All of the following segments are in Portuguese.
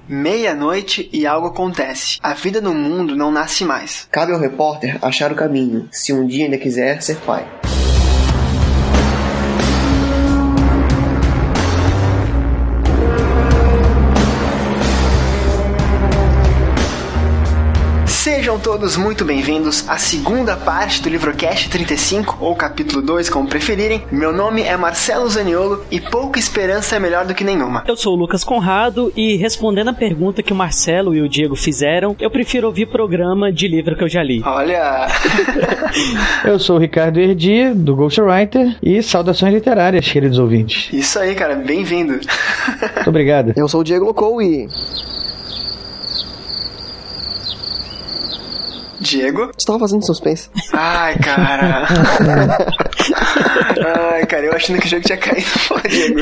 Meia-noite e algo acontece. A vida no mundo não nasce mais. Cabe ao repórter achar o caminho, se um dia ainda quiser ser pai. Sejam todos muito bem-vindos à segunda parte do Livrocast 35, ou capítulo 2, como preferirem. Meu nome é Marcelo Zaniolo e pouca esperança é melhor do que nenhuma. Eu sou o Lucas Conrado e, respondendo a pergunta que o Marcelo e o Diego fizeram, eu prefiro ouvir programa de livro que eu já li. Olha! Eu sou o Ricardo Erdi, do Ghostwriter, e saudações literárias, queridos ouvintes. Isso aí, cara, bem-vindo. Muito obrigado. Eu sou o Diego Locou e... Diego? Você tava fazendo suspense. Ai, cara. Ai, cara, eu achando que o jogo tinha caído. Pô, Diego.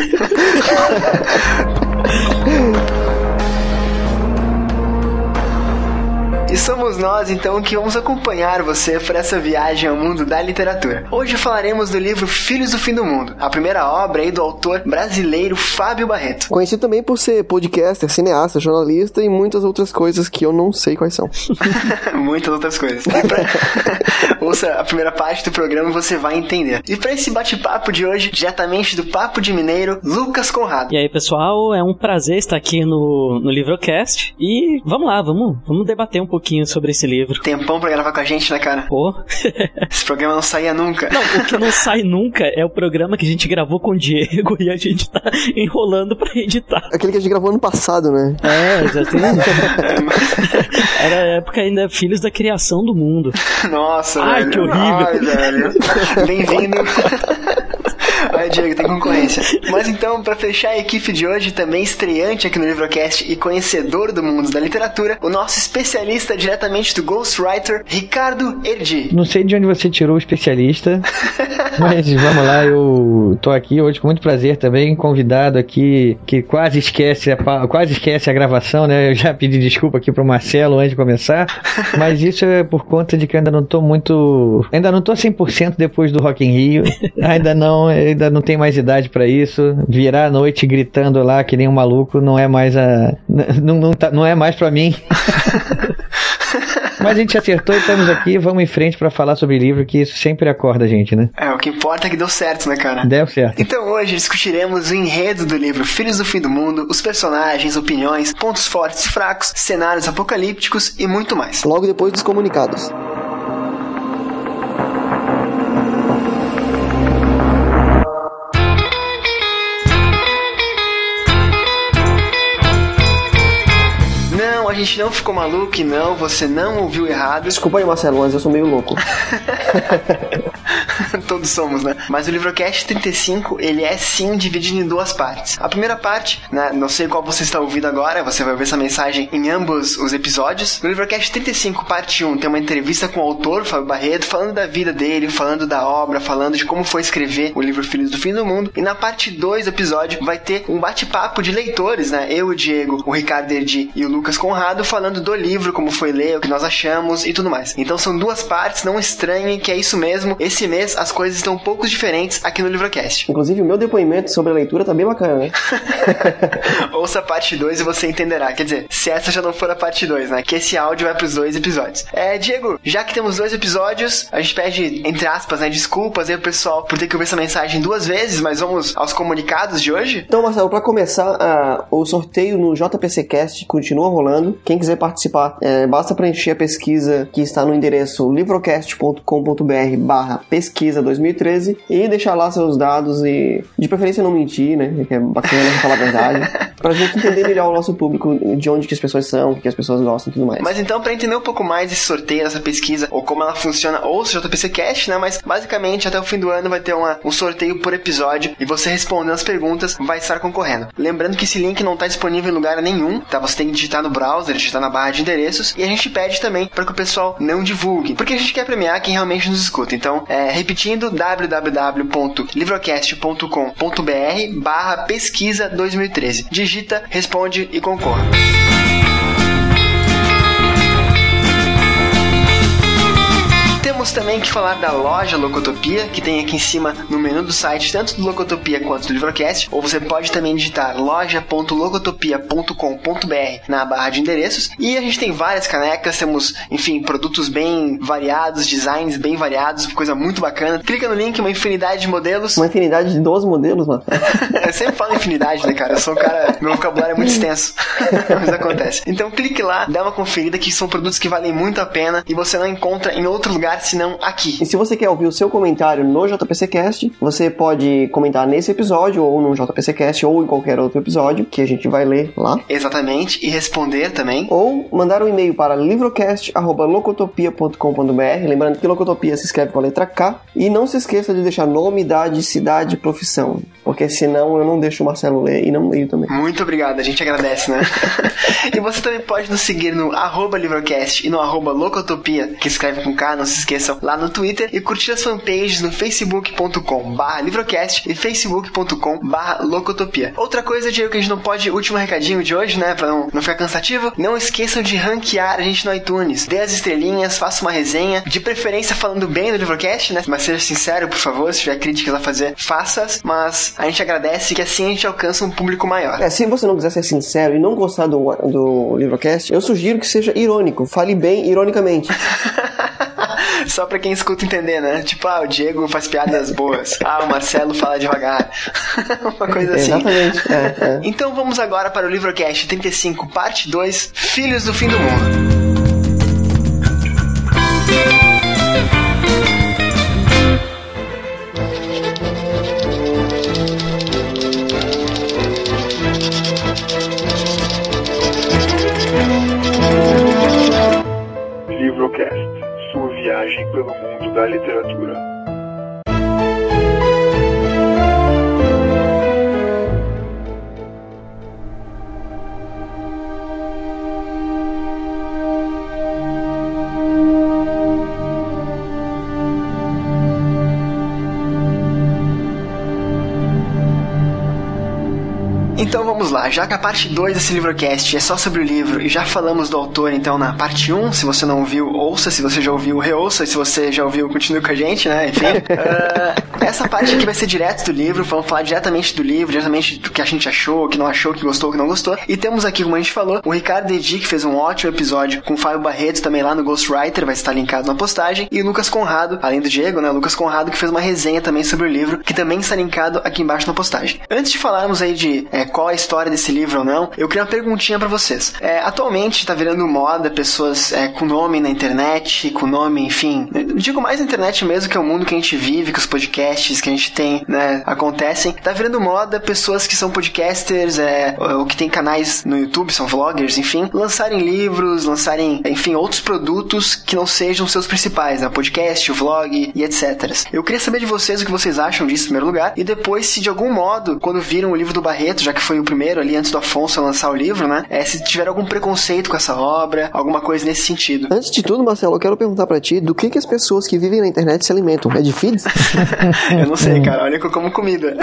E somos nós, então, que vamos acompanhar você por essa viagem ao mundo da literatura. Hoje falaremos do livro Filhos do Fim do Mundo, a primeira obra aí do autor brasileiro Fábio Barreto. Conhecido também por ser podcaster, cineasta, jornalista e muitas outras coisas que eu não sei quais são. Muitas outras coisas. Ouça a primeira parte do programa e você vai entender. E para esse bate-papo de hoje, diretamente do Papo de Mineiro, Lucas Conrado. E aí, pessoal, é um prazer estar aqui no Livrocast. E vamos lá, vamos debater um pouquinho sobre esse livro. Tempão pra gravar com a gente, né, cara? Pô. Esse programa não saía nunca. Não, o que não sai nunca é o programa que a gente gravou com o Diego e a gente tá enrolando pra editar. Aquele que a gente gravou ano passado, né? É, exatamente. Era a época ainda Filhos da Criação do Mundo. Nossa, ai, velho. Que horrível. Ai, velho. Bem-vindo. Ai, Diego, tem concorrência. Mas então, pra fechar a equipe de hoje, também estreante aqui no Livrocast e conhecedor do mundo da literatura, o nosso especialista diretamente do Ghostwriter, Ricardo Erdi. Não sei de onde você tirou o especialista, mas vamos lá, eu tô aqui hoje com muito prazer também, convidado aqui, que quase esquece a gravação, né? Eu já pedi desculpa aqui pro Marcelo antes de começar, mas isso é por conta de que eu ainda não tô 100% depois do Rock in Rio, ainda não tenho mais idade pra isso. Virar a noite gritando lá que nem um maluco não é mais não é mais pra mim. Mas a gente acertou e estamos aqui, vamos em frente pra falar sobre livro, que isso sempre acorda a gente, né? É, o que importa é que deu certo, né, cara? Deu certo. Então hoje discutiremos o enredo do livro Filhos do Fim do Mundo, os personagens, opiniões, pontos fortes e fracos, cenários apocalípticos e muito mais. Logo depois dos comunicados. A gente não ficou maluco e não, você não ouviu errado. Desculpa aí, Marcelo, mas eu sou meio louco. Todos somos, né? Mas o Livrocast 35, ele é sim dividido em duas partes. A primeira parte, né, não sei qual você está ouvindo agora, você vai ver essa mensagem em ambos os episódios. No Livrocast 35, parte 1, tem uma entrevista com o autor, Fábio Barreto, falando da vida dele, falando da obra, falando de como foi escrever o livro Filhos do Fim do Mundo. E na parte 2 do episódio vai ter um bate-papo de leitores, né? Eu, o Diego, o Ricardo Erdi e o Lucas Conrado falando do livro, como foi ler, o que nós achamos e tudo mais. Então são duas partes, não estranhem que é isso mesmo. Esse mês as coisas estão um pouco diferentes aqui no Livrocast. Inclusive o meu depoimento sobre a leitura tá bem bacana, né? Ouça a parte 2 e você entenderá. Quer dizer, se essa já não for a parte 2, né? Que esse áudio vai pros 2 episódios. Diego, já que temos 2 episódios, a gente pede, entre aspas, né, desculpas aí pro pessoal por ter que ouvir essa mensagem 2 vezes, mas vamos aos comunicados de hoje? Então, Marcelo, pra começar, o sorteio no JPCcast continua rolando. Quem quiser participar, basta preencher a pesquisa que está no endereço livrocast.com.br/pesquisa 2013 e deixar lá seus dados e, de preferência, não mentir, né? Que é bacana falar a verdade. Pra gente entender melhor o nosso público, de onde que as pessoas são, o que as pessoas gostam e tudo mais. Mas então, pra entender um pouco mais esse sorteio, essa pesquisa, ou como ela funciona, ouça o JPCcast, né? Mas, basicamente, até o fim do ano vai ter um sorteio por episódio e você respondendo as perguntas vai estar concorrendo. Lembrando que esse link não está disponível em lugar nenhum, tá? Você tem que digitar no browser, digitar na barra de endereços, e a gente pede também para que o pessoal não divulgue, porque a gente quer premiar quem realmente nos escuta. Então, repetindo, www.livrocast.com.br/pesquisa 2013. Digita, responde e concorra. Temos também que falar da loja Locotopia, que tem aqui em cima no menu do site, tanto do Locotopia quanto do Livrocast, ou você pode também digitar loja.locotopia.com.br na barra de endereços. E a gente tem várias canecas, temos, enfim, produtos bem variados, designs bem variados, coisa muito bacana. Clica no link, uma infinidade de modelos. Uma infinidade de 12 modelos, mano. Eu sempre falo infinidade, né, cara? Eu sou um cara, meu vocabulário é muito extenso. Mas acontece. Então clique lá, dá uma conferida, que são produtos que valem muito a pena e você não encontra em outro lugar senão aqui. E se você quer ouvir o seu comentário no JPCcast, você pode comentar nesse episódio ou no JPCcast ou em qualquer outro episódio que a gente vai ler lá. Exatamente, e responder também. Ou mandar um e-mail para livrocast@locotopia.com.br, lembrando que Locotopia se escreve com a letra K. E não se esqueça de deixar nome, idade, cidade e profissão, porque senão eu não deixo o Marcelo ler e não leio também. Muito obrigado, a gente agradece, né? E você também pode nos seguir no @livrocast e no @locotopia, que escreve com K, não se esqueçam, lá no Twitter, e curtir as fanpages no facebook.com/livrocast e facebook.com/locotopia. Outra coisa, Diego, que a gente não pode, último recadinho de hoje, né, pra não ficar cansativo, não esqueçam de ranquear a gente no iTunes. Dê as estrelinhas, faça uma resenha, de preferência falando bem do Livrocast, né, mas seja sincero, por favor, se tiver críticas a fazer, faça-as, mas a gente agradece que assim a gente alcança um público maior. Se você não quiser ser sincero e não gostar do Livrocast, eu sugiro que seja irônico, fale bem ironicamente. Só pra quem escuta entender, né? Tipo, o Diego faz piadas boas. O Marcelo fala devagar. Uma coisa assim. Exatamente. Então vamos agora para o Livrocast 35, parte 2, Filhos do Fim do Mundo. Livrocast, sua viagem pelo mundo da literatura. Então vamos lá, já que a parte 2 desse Livrocast é só sobre o livro e já falamos do autor, então na parte 1, se você não ouviu, ouça, se você já ouviu, reouça, e se você já ouviu, continue com a gente, né, enfim. Essa parte aqui vai ser direto do livro, vamos falar diretamente do livro, diretamente do que a gente achou, o que não achou, o que gostou, o que não gostou. E temos aqui, como a gente falou, o Ricardo Edi, que fez um ótimo episódio com o Fábio Barreto, também lá no Ghostwriter, vai estar linkado na postagem, e o Lucas Conrado, além do Diego, né, o Lucas Conrado, que fez uma resenha também sobre o livro, que também está linkado aqui embaixo na postagem. Antes de falarmos aí de qual a história desse livro ou não, eu queria uma perguntinha pra vocês. Atualmente tá virando moda pessoas com nome na internet, com nome, enfim, digo mais na internet mesmo, que é o mundo que a gente vive, que os podcasts que a gente tem, né, acontecem. Tá virando moda pessoas que são podcasters, ou que tem canais no YouTube, são vloggers, enfim, lançarem livros, lançarem, enfim, outros produtos que não sejam seus principais, né, o podcast, o vlog e etc. Eu queria saber de vocês o que vocês acham disso em primeiro lugar, e depois, se de algum modo, quando viram o livro do Barreto, já que foi o primeiro ali antes do Afonso lançar o livro, né, se tiver algum preconceito com essa obra, alguma coisa nesse sentido. Antes de tudo, Marcelo, eu quero perguntar pra ti, do que as pessoas que vivem na internet se alimentam? É de feeds? Eu não sei, cara, olha que eu como comida.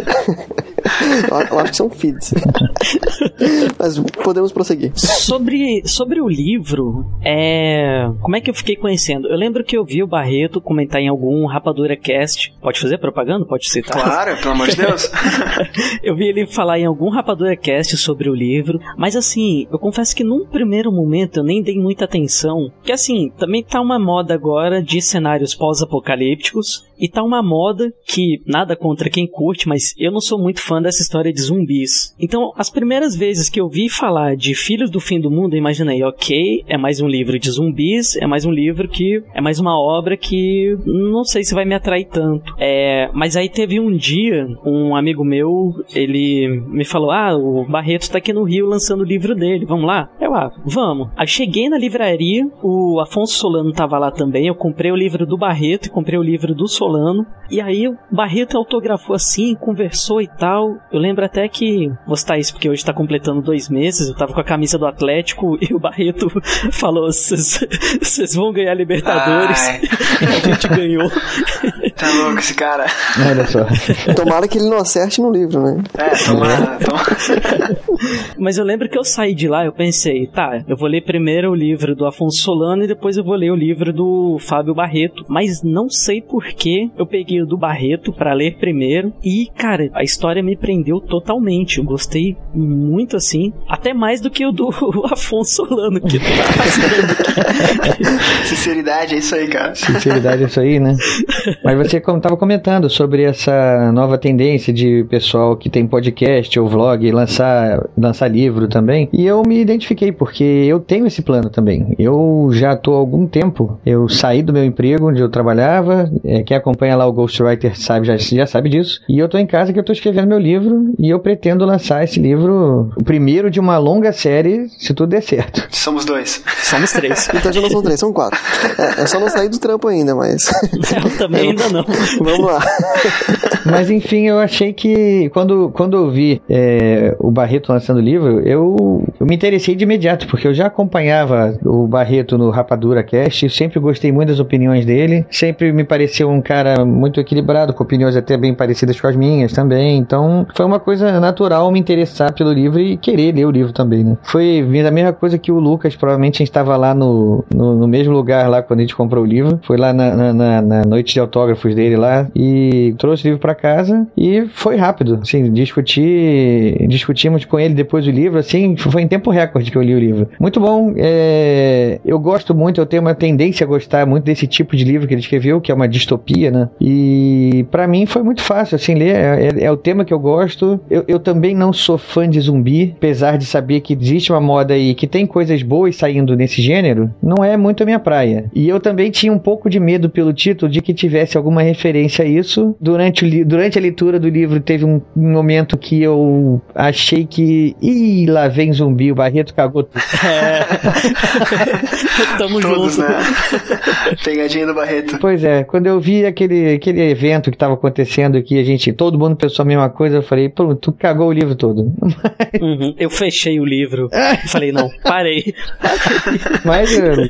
Eu acho que são feeds. Mas podemos prosseguir. Sobre o livro, como é que eu fiquei conhecendo? Eu lembro que eu vi o Barreto comentar em algum Rapadura Cast. Pode fazer propaganda? Pode citar? Claro, pelo amor de Deus. Eu vi ele falar em algum Rapadura Cast sobre o livro, mas assim, eu confesso que num primeiro momento eu nem dei muita atenção, que assim, também tá uma moda agora de cenários pós-apocalípticos, e tá uma moda que, nada contra quem curte, mas eu não sou muito fã dessa história de zumbis. Então, as primeiras vezes que eu vi falar de Filhos do Fim do Mundo, eu imaginei, ok, é mais um livro de zumbis, é mais um livro que... é mais uma obra que não sei se vai me atrair tanto. Mas aí teve um dia, um amigo meu, ele me falou, o Barreto tá aqui no Rio lançando o livro dele, vamos lá? Vamos. Aí cheguei na livraria, o Afonso Solano tava lá também, eu comprei o livro do Barreto e comprei o livro do Solano, Solano. E aí o Barreto autografou assim, conversou e tal. Eu lembro até que, vou citar isso porque hoje tá completando 2 meses, eu tava com a camisa do Atlético e o Barreto falou, vocês vão ganhar Libertadores. A gente ganhou. Tá louco esse cara. Olha só. Tomara que ele não acerte no livro, né? Tomara. Mas eu lembro que eu saí de lá, eu pensei, tá, eu vou ler primeiro o livro do Afonso Solano e depois eu vou ler o livro do Fábio Barreto. Mas não sei por que eu peguei o do Barreto pra ler primeiro. E, cara, a história me prendeu totalmente. Eu gostei muito, assim, até mais do que o do Afonso Solano, que tá rasgando. Sinceridade, é isso aí, cara. Sinceridade é isso aí, né? Mas você estava comentando sobre essa nova tendência de pessoal que tem podcast ou vlog lançar livro também. E eu me identifiquei, porque eu tenho esse plano também. Eu já estou há algum tempo, eu saí do meu emprego onde eu trabalhava, quem acompanha lá o Ghostwriter já sabe disso. E eu estou em casa que eu estou escrevendo meu livro e eu pretendo lançar esse livro, o primeiro de uma longa série, se tudo der certo. Somos 2. Somos 3. Então já não são 3, são 4. É só não sair do trampo ainda, mas... Eu também ainda não. Vamos lá. Mas enfim, eu achei que quando eu vi o Barreto lançando o livro, eu me interessei de imediato, porque eu já acompanhava o Barreto no Rapadura Cast, sempre gostei muito das opiniões dele, sempre me pareceu um cara muito equilibrado, com opiniões até bem parecidas com as minhas também, então foi uma coisa natural me interessar pelo livro e querer ler o livro também, né? Foi a mesma coisa que o Lucas, provavelmente a gente estava lá no mesmo lugar lá quando a gente comprou o livro, foi lá na noite de autógrafos dele lá e trouxe o livro pra casa e foi rápido, assim, discutimos com ele depois do livro, assim, foi em tempo recorde que eu li o livro. Muito bom, eu gosto muito, eu tenho uma tendência a gostar muito desse tipo de livro que ele escreveu, que é uma distopia, né? E pra mim foi muito fácil, assim, ler, é o tema que eu gosto. Eu também não sou fã de zumbi, apesar de saber que existe uma moda aí que tem coisas boas saindo nesse gênero, não é muito a minha praia. E eu também tinha um pouco de medo pelo título de que tivesse alguma referência a isso. Durante a leitura do livro teve um momento que eu achei que lá vem zumbi, o Barreto cagou tudo. Tamo Todos, junto. né? Pegadinha do Barreto. Pois é, quando eu vi aquele evento que estava acontecendo que todo mundo pensou a mesma coisa, eu falei, pô, tu cagou o livro todo. Uhum. Eu fechei o livro. Falei, não, parei. Mas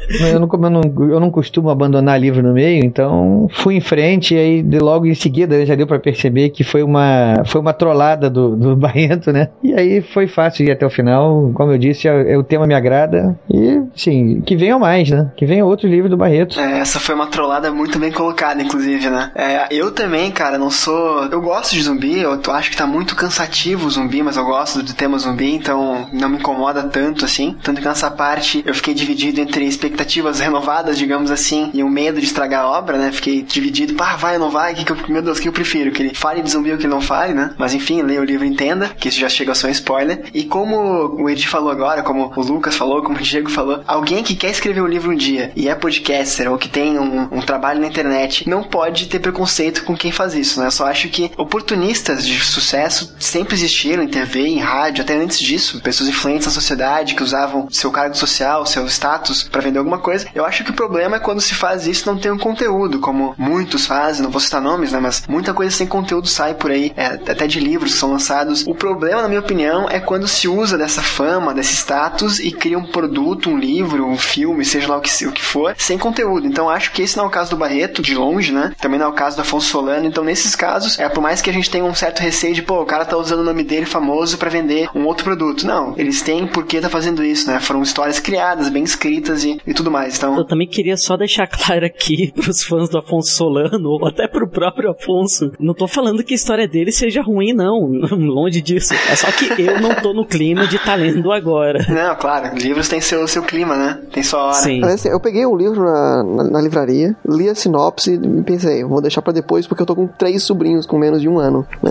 eu não costumo abandonar livro no meio, então fui em frente e aí logo em seguida já deu pra perceber que foi uma trollada do Barreto, né? E aí foi fácil ir até o final, como eu disse, o tema me agrada e, sim, que venham mais, né? Que venha outro livro do Barreto. Essa foi uma trollada muito bem colocada, inclusive, né? Eu também, cara, não sou... Eu gosto de zumbi, eu acho que tá muito cansativo o zumbi, mas eu gosto do tema zumbi, então não me incomoda tanto, assim. Tanto que nessa parte eu fiquei dividido entre expectativas renovadas, digamos assim, e o medo de estragar a obra, né? Fiquei dividido, vai ou não vai? Meu Deus, o que eu prefiro? Que ele fale de zumbi ou que ele não fale, né? Mas enfim, leia o livro e entenda, que isso já chega a ser um spoiler. E como o Edi falou agora, como o Lucas falou, como o Diego falou, alguém que quer escrever um livro um dia e é podcaster ou que tem um trabalho na internet, não pode ter preconceito com quem faz isso, né? Eu só acho que oportunistas de sucesso sempre existiram em TV, em rádio, até antes disso. Pessoas influentes na sociedade que usavam seu cargo social, seu status pra vender alguma coisa. Eu acho que o problema é quando se faz isso e não tem um conteúdo, como muitos fazem, não vou citar nomes, né? Mas muita coisa sem conteúdo sai por aí, até de livros que são lançados. O problema, na minha opinião, é quando se usa dessa fama, desse status e cria um produto, um livro, um filme, seja lá o que for, sem conteúdo. Então acho que esse não é o caso do Barreto, de longe, né? Também não é o caso do Afonso Solano. Então nesses casos, por mais que a gente tenha um certo receio de, o cara tá usando o nome dele famoso pra vender um outro produto. Não, eles têm por que tá fazendo isso, né? Foram histórias criadas, bem escritas e tudo mais. Então... Eu também queria só deixar claro aqui pros fãs do Afonso Solano, ou até pro próprio Afonso, não tô falando que a história dele seja ruim, não. Longe disso. É só que eu não tô no clima de tá lendo agora. Não, claro. Livros têm seu clima, né? Tem sua hora. Sim. Eu peguei um livro na livraria, li a sinopse e pensei, vou deixar pra depois porque eu tô com 3 sobrinhos com menos de 1 ano, né?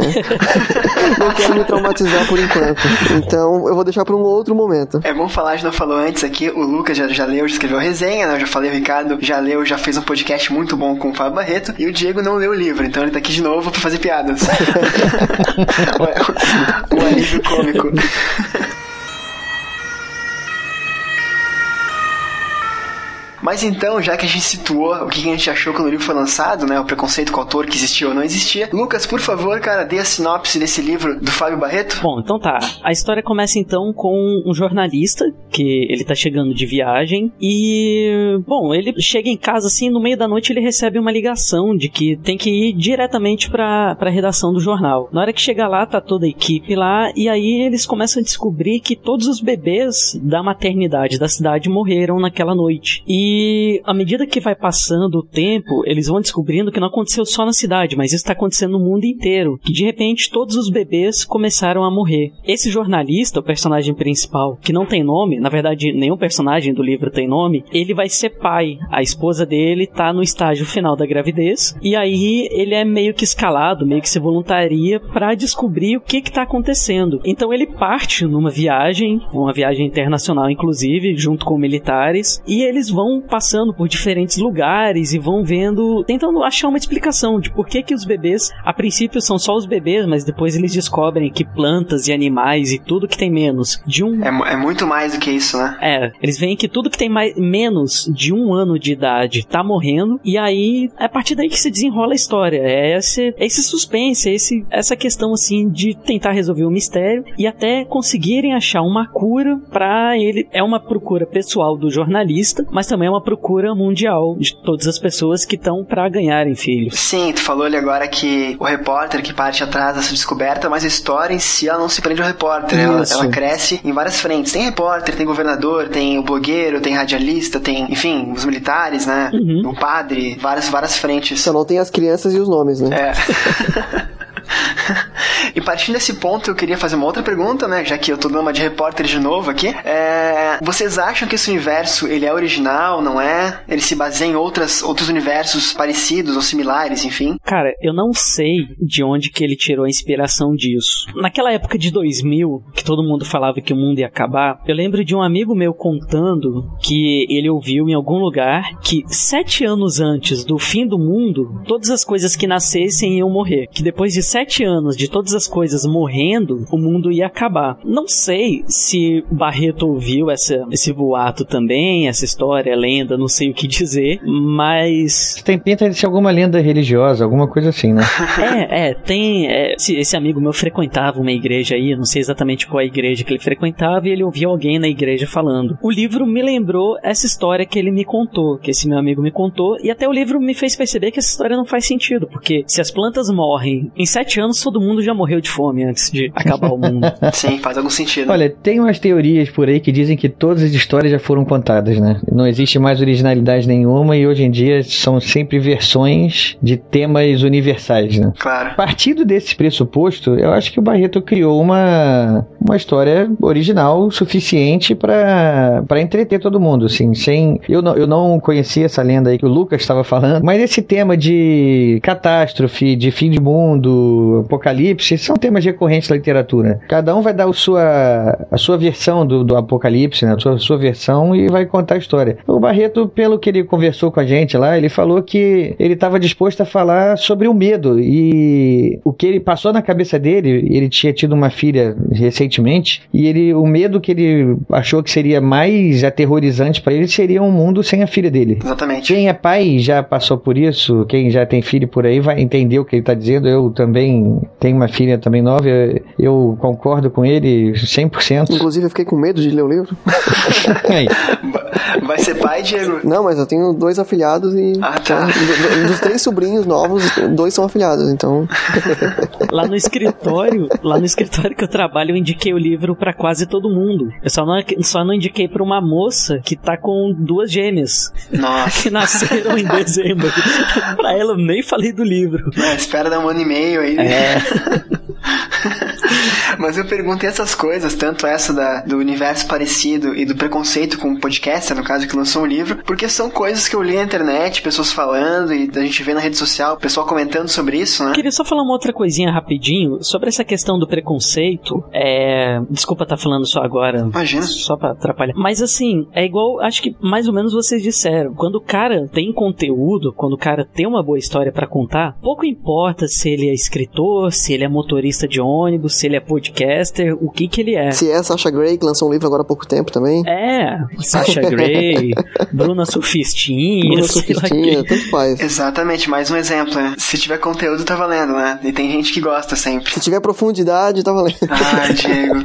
Não quero me traumatizar por enquanto. Então eu vou deixar pra um outro momento. É bom falar, a gente não falou antes aqui, o Lucas já leu, já escreveu resenha, né? Eu já falei, o Ricardo já leu, já fez um podcast muito bom com o Fábio Barreto, e o Diego não leu o livro, então ele tá aqui de novo pra fazer piadas. Um alívio cômico. Mas então, já que a gente situou o que a gente achou quando o livro foi lançado, né, o preconceito com o autor que existia ou não existia, Lucas, por favor, cara, dê a sinopse desse livro do Fábio Barreto. Bom, então tá. A história começa então com um jornalista que ele tá chegando de viagem e, bom, ele chega em casa assim, no meio da noite ele recebe uma ligação de que tem que ir diretamente pra redação do jornal. Na hora que chega lá, tá toda a equipe lá e aí eles começam a descobrir que todos os bebês da maternidade da cidade morreram naquela noite. E à medida que vai passando o tempo, eles vão descobrindo que não aconteceu só na cidade, mas isso tá acontecendo no mundo inteiro. Que de repente todos os bebês começaram a morrer. Esse jornalista, o personagem principal, que não tem nome, na verdade nenhum personagem do livro tem nome, ele vai ser pai. A esposa dele tá no estágio final da gravidez e aí ele é meio que escalado, meio que se voluntaria pra descobrir o que tá acontecendo. Então ele parte numa viagem, uma viagem internacional inclusive, junto com militares, e eles vão passando por diferentes lugares e vão vendo, tentando achar uma explicação de por que os bebês, a princípio são só os bebês, mas depois eles descobrem que plantas e animais e tudo que tem menos de um... É muito mais do que isso, né? Eles veem que tudo que tem menos de 1 ano de idade tá morrendo, e aí é a partir daí que se desenrola a história. É esse suspense, essa questão assim de tentar resolver o mistério e até conseguirem achar uma cura pra ele. É uma procura pessoal do jornalista, mas também é uma procura mundial de todas as pessoas que estão pra ganharem filhos. Sim, tu falou ali agora que o repórter que parte atrás dessa descoberta, mas a história em si ela não se prende ao repórter, ela cresce em várias frentes. Tem repórter, tem governador, tem o blogueiro, tem radialista, tem, enfim, os militares, né? O padre, várias frentes. Só não tem as crianças e os nomes, né? E partindo desse ponto, eu queria fazer uma outra pergunta, né? Já que eu tô dando uma de repórter de novo aqui. Vocês acham que esse universo, ele é original, não é? Ele se baseia em outros universos parecidos ou similares, enfim? Cara, eu não sei de onde que ele tirou a inspiração disso. Naquela época de 2000, que todo mundo falava que o mundo ia acabar, eu lembro de um amigo meu contando que ele ouviu em algum lugar que 7 anos antes do fim do mundo, todas as coisas que nascessem iam morrer. Que depois de 7 anos de todas as coisas morrendo, o mundo ia acabar. Não sei se Barreto ouviu esse boato também, essa história, lenda, não sei o que dizer, mas... Tem pinta de ser alguma lenda religiosa, alguma coisa assim, né? Tem... Esse amigo meu frequentava uma igreja aí, não sei exatamente qual a igreja que ele frequentava, e ele ouvia alguém na igreja falando. O livro me lembrou essa história que ele me contou, que esse meu amigo me contou, e até o livro me fez perceber que essa história não faz sentido, porque se as plantas morrem em 7 anos, todo mundo já morreu de fome antes de acabar o mundo. Sim, faz algum sentido. Olha, tem umas teorias por aí que dizem que todas as histórias já foram contadas, né? Não existe mais originalidade nenhuma e hoje em dia são sempre versões de temas universais, né? Claro. Partindo desse pressuposto, eu acho que o Barreto criou uma história original suficiente para entreter todo mundo, assim, eu não conhecia essa lenda aí que o Lucas estava falando, mas esse tema de catástrofe, de fim de mundo, apocalipse, são temas recorrentes da literatura. Cada um vai dar a sua versão do apocalipse, né? A sua versão, e vai contar a história. O Barreto, pelo que ele conversou com a gente lá, ele falou que ele estava disposto a falar sobre o medo, e o que ele passou na cabeça dele, ele tinha tido uma filha recentemente, e o medo que ele achou que seria mais aterrorizante para ele seria um mundo sem a filha dele. Exatamente. Quem é pai já passou por isso, quem já tem filho por aí vai entender o que ele está dizendo. Eu também tenho uma filha também nova, eu concordo com ele 100%. Inclusive eu fiquei com medo de ler o livro. Vai ser pai, Diego? Não, mas eu tenho 2 afilhados e... tá. Dos 3 sobrinhos novos, 2 são afilhados, então... Lá no escritório que eu trabalho, eu indiquei o livro pra quase todo mundo. Eu só não indiquei pra uma moça que tá com 2 gêmeas. Nossa. Que nasceram em dezembro. Pra ela eu nem falei do livro. Espera dar 1 ano e meio aí. Mas eu perguntei essas coisas, tanto essa do universo parecido e do preconceito com o podcaster, no caso que lançou um livro, porque são coisas que eu li na internet, pessoas falando, e a gente vê na rede social, o pessoal comentando sobre isso, né? Queria só falar uma outra coisinha rapidinho sobre essa questão do preconceito. Desculpa estar falando só agora. Imagina. Só pra atrapalhar. Mas assim, é igual, acho que mais ou menos vocês disseram. Quando o cara tem conteúdo, quando o cara tem uma boa história pra contar, pouco importa se ele é escritor, se ele é motorista de ônibus, se ele é podcaster, podcaster, o que ele é. Se é Sasha Grey, que lançou um livro agora há pouco tempo também. Sasha Grey, Bruna Surfistinha. Bruna Surfistinha, tanto faz. Exatamente, mais um exemplo, né? Se tiver conteúdo, tá valendo, né? E tem gente que gosta sempre. Se tiver profundidade, tá valendo. Ah, Diego.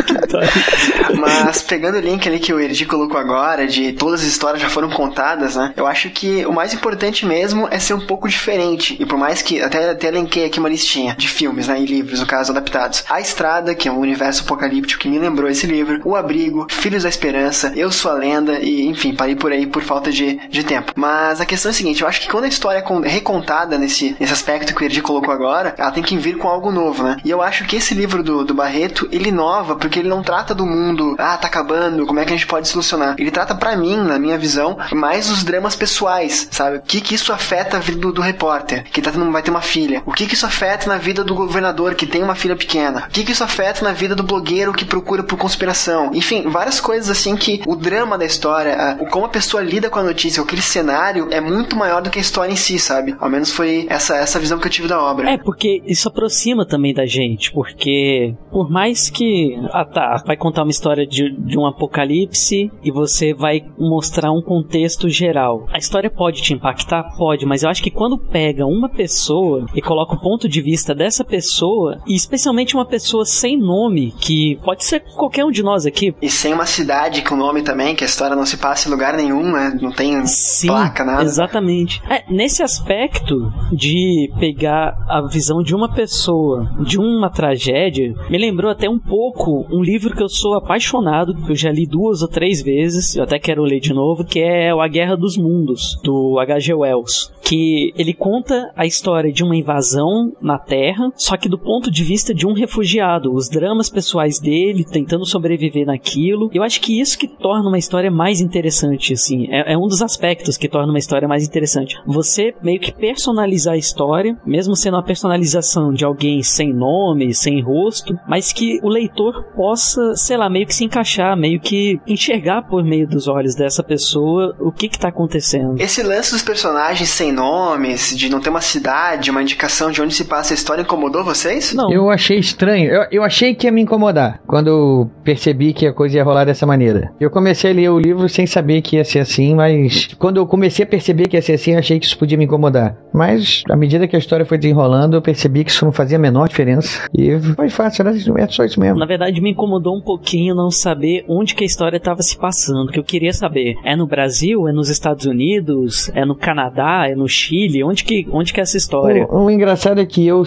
Mas pegando o link ali que o Erdi colocou agora, de todas as histórias já foram contadas, né? Eu acho que o mais importante mesmo é ser um pouco diferente. E por mais que, até linkei aqui uma listinha de filmes, né? E livros, no caso, adaptados. A Estrada, que é um universo apocalíptico que me lembrou esse livro. O Abrigo, Filhos da Esperança, Eu Sou a Lenda e, enfim, parei por aí por falta de tempo. Mas a questão é a seguinte, eu acho que quando a história é recontada nesse aspecto que o Erdi colocou agora, ela tem que vir com algo novo, né? E eu acho que esse livro do Barreto, ele inova, porque ele não trata do mundo, tá acabando, como é que a gente pode solucionar? Ele trata pra mim, na minha visão, mais os dramas pessoais, sabe? O que isso afeta a vida do repórter, que vai ter uma filha? O que isso afeta na vida do governador, que tem uma filha pequena? O que isso afeta na vida do blogueiro que procura por conspiração? Enfim, várias coisas assim que o drama da história, como a pessoa lida com a notícia, aquele cenário é muito maior do que a história em si, sabe? Ao menos foi essa visão que eu tive da obra. Porque isso aproxima também da gente, porque por mais que vai contar uma história de um apocalipse e você vai mostrar um contexto geral. A história pode te impactar? Pode, mas eu acho que quando pega uma pessoa e coloca o ponto de vista dessa pessoa, e especialmente uma pessoa sem nome, que pode ser qualquer um de nós aqui. E sem uma cidade com nome também, que a história não se passa em lugar nenhum, né? Não tem placa, nada. Exatamente. Nesse aspecto de pegar a visão de uma pessoa, de uma tragédia, me lembrou até um pouco um livro que eu sou apaixonado, que eu já li 2 ou 3 vezes, eu até quero ler de novo, que é A Guerra dos Mundos, do H.G. Wells, que ele conta a história de uma invasão na Terra, só que do ponto de vista de um refugiado, os dramas pessoais dele, tentando sobreviver naquilo. Eu acho que isso que torna uma história mais interessante, assim, é um dos aspectos que torna uma história mais interessante. Você meio que personalizar a história, mesmo sendo uma personalização de alguém sem nome, sem rosto, mas que o leitor possa, sei lá, meio que se encaixar, meio que enxergar por meio dos olhos dessa pessoa o que tá acontecendo. Esse lance dos personagens sem nomes, de não ter uma cidade, uma indicação de onde se passa a história, incomodou vocês? Não. Eu achei estranho. Eu achei que ia me incomodar quando eu percebi que a coisa ia rolar dessa maneira. Eu comecei a ler o livro sem saber que ia ser assim, mas quando eu comecei a perceber que ia ser assim, eu achei que isso podia me incomodar. Mas, à medida que a história foi desenrolando, eu percebi que isso não fazia a menor diferença. E foi fácil, é só isso mesmo. Na verdade, me incomodou um pouquinho não saber onde que a história estava se passando, que eu queria saber. É no Brasil? É nos Estados Unidos? É no Canadá? É no Chile? Onde que é essa história? O engraçado é que eu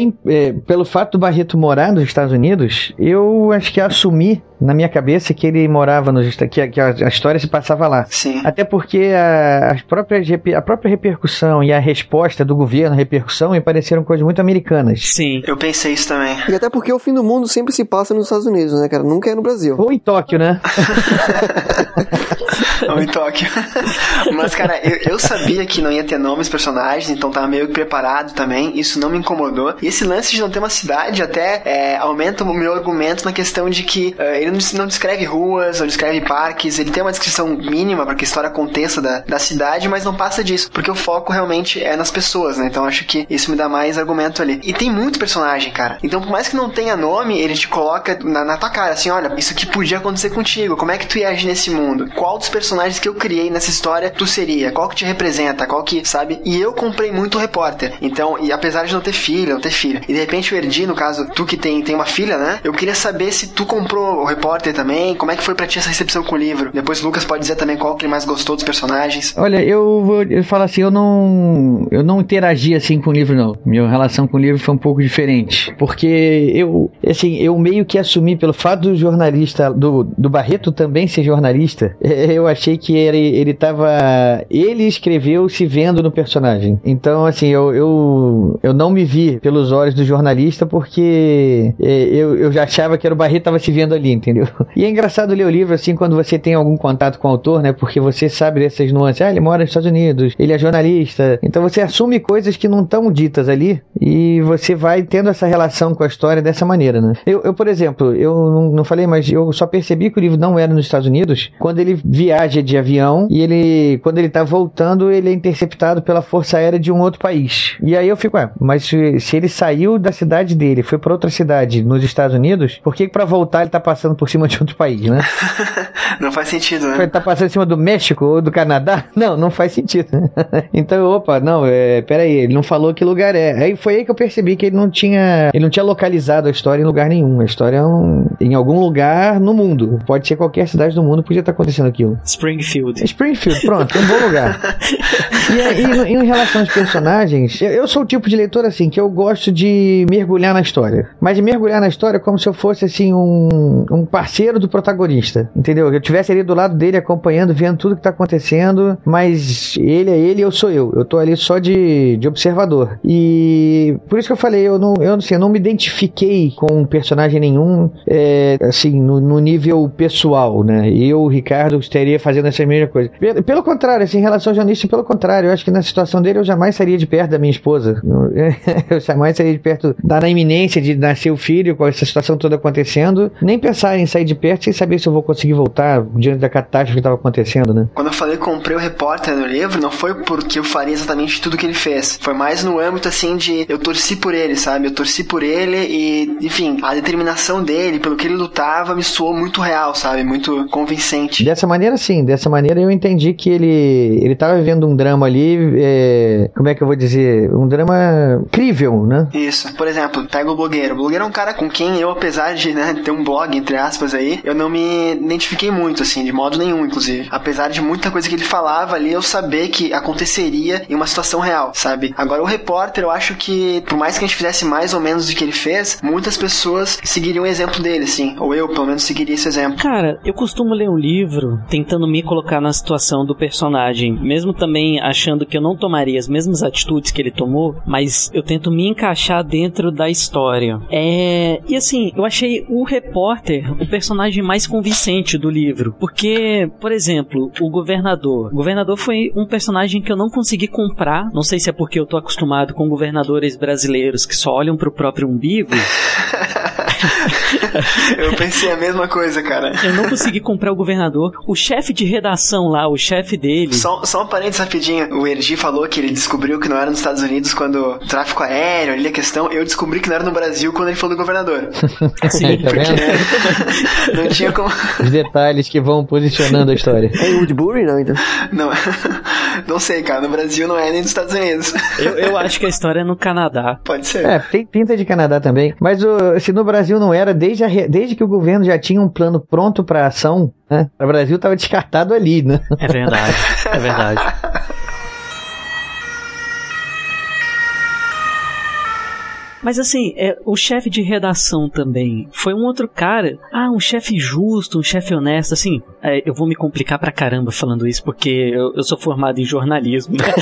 pelo fato do Barreto morar nos Estados Unidos, eu acho que assumi na minha cabeça que ele morava que a história se passava lá. Sim. Até porque a própria repercussão e a resposta do governo à repercussão me pareceram coisas muito americanas. Sim. Eu pensei isso também. E até porque o fim do mundo sempre se passa nos Estados Unidos, né, cara? Nunca é no Brasil. Ou em Tóquio, né? Ou em Tóquio. Mas, cara, eu sabia que não ia ter nomes personagens, então tava meio que preparado também. Isso não me incomodou. E esse lance de não ter uma cidade até aumenta o meu argumento na questão de que ele não descreve ruas, não descreve parques, ele tem uma descrição mínima para que a história aconteça da cidade, mas não passa disso, porque o foco realmente é nas pessoas, né? Então acho que isso me dá mais argumento ali. E tem muito personagem, cara. Então por mais que não tenha nome, ele te coloca na tua cara, assim, olha, isso aqui podia acontecer contigo, como é que tu ia agir nesse mundo? Qual dos personagens que eu criei nessa história tu seria? Qual que te representa? Qual que, sabe? E eu comprei muito o repórter. Então, e apesar de não ter filho, e de repente o Erdi, no caso, tu que tem uma filha, né? Eu queria saber se tu comprou o repórter também, como é que foi pra ti essa recepção com o livro? Depois o Lucas pode dizer também qual que ele mais gostou dos personagens. Olha, eu vou falar assim, eu não interagi assim com o livro, não. Minha relação com o livro foi um pouco diferente. Porque eu meio que assumi, pelo fato do jornalista, do Barreto também ser jornalista, eu achei que ele escreveu se vendo no personagem. Então, assim, eu não me vi pelos olhos do jornalista porque eu já achava que era o Barreto que tava se vendo ali, entendeu? E é engraçado ler o livro, assim, quando você tem algum contato com o autor, né? Porque você sabe dessas nuances. Ele mora nos Estados Unidos, ele é jornalista. Então você assume coisas que não estão ditas ali e você vai tendo essa relação com a história dessa maneira, né? Eu por exemplo, eu não falei, mas eu só percebi que o livro não era nos Estados Unidos quando ele viaja viaja de avião e ele, quando ele tá voltando, ele é interceptado pela Força Aérea de um outro país. E aí eu fico, mas se ele saiu da cidade dele, foi pra outra cidade nos Estados Unidos, por que pra voltar ele tá passando por cima de outro país, né? Não faz sentido, né? Ele tá passando em cima do México ou do Canadá? Não faz sentido. Então, peraí, ele não falou que lugar é. Aí foi aí que eu percebi que ele não tinha localizado a história em lugar nenhum. A história é em algum lugar no mundo. Pode ser qualquer cidade do mundo, podia estar acontecendo aquilo. Springfield, pronto, é um bom lugar. E aí, em relação aos personagens, eu sou o tipo de leitor assim, que eu gosto de mergulhar na história. Mas de mergulhar na história como se eu fosse assim um parceiro do protagonista, entendeu? Eu estivesse ali do lado dele, acompanhando, vendo tudo que tá acontecendo, mas ele é ele e eu sou eu. Eu tô ali só de observador. E por isso que eu falei, eu não me identifiquei com personagem nenhum, assim, no nível pessoal, né? Eu, o Ricardo, estaria fazendo essa mesma coisa. Pelo contrário, assim, em relação ao jornalista, pelo contrário, eu acho que na situação dele eu jamais sairia de perto da minha esposa. Eu jamais sairia de perto, na iminência de nascer o filho, com essa situação toda acontecendo, nem pensar em sair de perto sem saber se eu vou conseguir voltar diante da catástrofe que estava acontecendo, né? Quando eu falei que comprei o repórter no livro, não foi porque eu faria exatamente tudo que ele fez. Foi mais no âmbito, assim, de eu torci por ele, sabe? Eu torci por ele e, enfim, a determinação dele, pelo que ele lutava, me soou muito real, sabe? Muito convincente. Dessa maneira, sim. Dessa maneira eu entendi que ele estava vivendo um drama ali, como é que eu vou dizer? Um drama crível, né? Isso. Por exemplo, pega o blogueiro. O blogueiro é um cara com quem eu, apesar de, né, ter um blog, entre aspas, aí, eu não me identifiquei muito, assim, de modo nenhum, inclusive. Apesar de muita coisa que ele falava ali, eu saber que aconteceria em uma situação real, sabe? Agora, o repórter, eu acho que, por mais que a gente fizesse mais ou menos do que ele fez, muitas pessoas seguiriam o exemplo dele, assim. Ou eu, pelo menos, seguiria esse exemplo. Cara, eu costumo ler um livro tentando me colocar na situação do personagem, mesmo também achando que eu não tomaria as mesmas atitudes que ele tomou, mas eu tento me encaixar dentro da história. E assim, eu achei o repórter o personagem mais convincente do livro, porque, por exemplo, o governador foi um personagem que eu não consegui comprar, não sei se é porque eu tô acostumado com governadores brasileiros que só olham pro próprio umbigo. Eu pensei a mesma coisa, cara. Eu não consegui comprar o governador. O chefe de redação lá, o chefe dele... Só um parênteses rapidinho. O Ergi falou que ele descobriu que não era nos Estados Unidos quando tráfico aéreo, ali a questão. Eu descobri que não era no Brasil quando ele falou do governador. Sim, tá vendo? Não tinha como... Os detalhes que vão posicionando a história. É em Woodbury, não, então? Não sei, cara. No Brasil não é nem nos Estados Unidos. Eu acho que a história é no Canadá. Pode ser. Tem pinta de Canadá também. Mas se no Brasil não era, desde que o governo já tinha um plano pronto para ação, né? O Brasil estava descartado ali, né? É verdade. Mas assim, o chefe de redação também foi um outro cara. Um chefe justo, um chefe honesto. Assim, eu vou me complicar pra caramba falando isso, porque eu sou formado em jornalismo, né?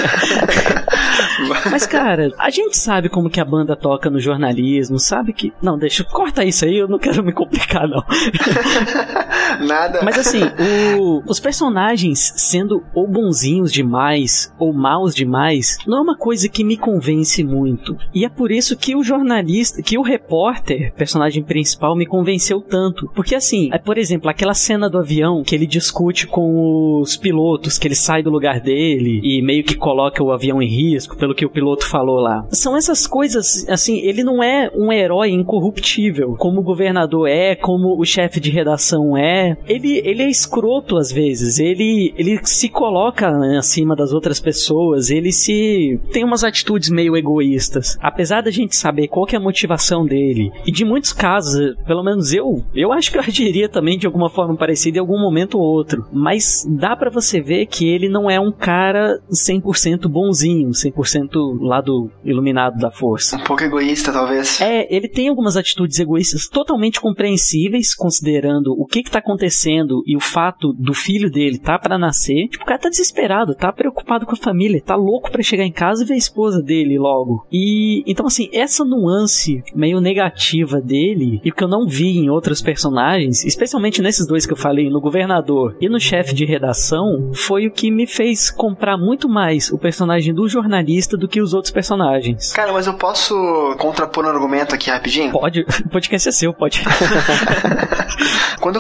Mas, cara, a gente sabe como que a banda toca no jornalismo, sabe que... Não, corta isso aí, eu não quero me complicar, não. Nada. Mas assim, os personagens sendo ou bonzinhos demais, ou maus demais, não é uma coisa que me convence muito. E é por isso que o repórter, personagem principal, me convenceu tanto. Porque assim, por exemplo, aquela cena do avião que ele discute com os pilotos, que ele sai do lugar dele e meio que coloca o avião em risco, pelo que o piloto falou lá. São essas coisas, assim, ele não é um herói incorruptível, como o governador como o chefe de redação é. Ele é escroto às vezes, ele se coloca acima das outras pessoas, ele tem umas atitudes meio egoístas. Apesar da gente saber qual que é a motivação dele, e de muitos casos, pelo menos eu acho que eu agiria também de alguma forma parecida em algum momento ou outro, mas dá pra você ver que ele não é um cara 100% bonzinho, 100% lado iluminado da força. Um pouco egoísta, talvez. Ele tem algumas atitudes egoístas totalmente compreensíveis, considerando o que tá acontecendo e o fato do filho dele tá pra nascer. Tipo, o cara tá desesperado, tá preocupado com a família, tá louco pra chegar em casa e ver a esposa dele logo. E, então assim, essa nuance meio negativa dele, e que eu não vi em outros personagens, especialmente nesses dois que eu falei, no governador e no chefe de redação, foi o que me fez comprar muito mais o personagem do jornalista do que os outros personagens. Cara, mas eu posso contrapor um argumento aqui rapidinho? Pode, o podcast é seu, pode. Quando eu comecei a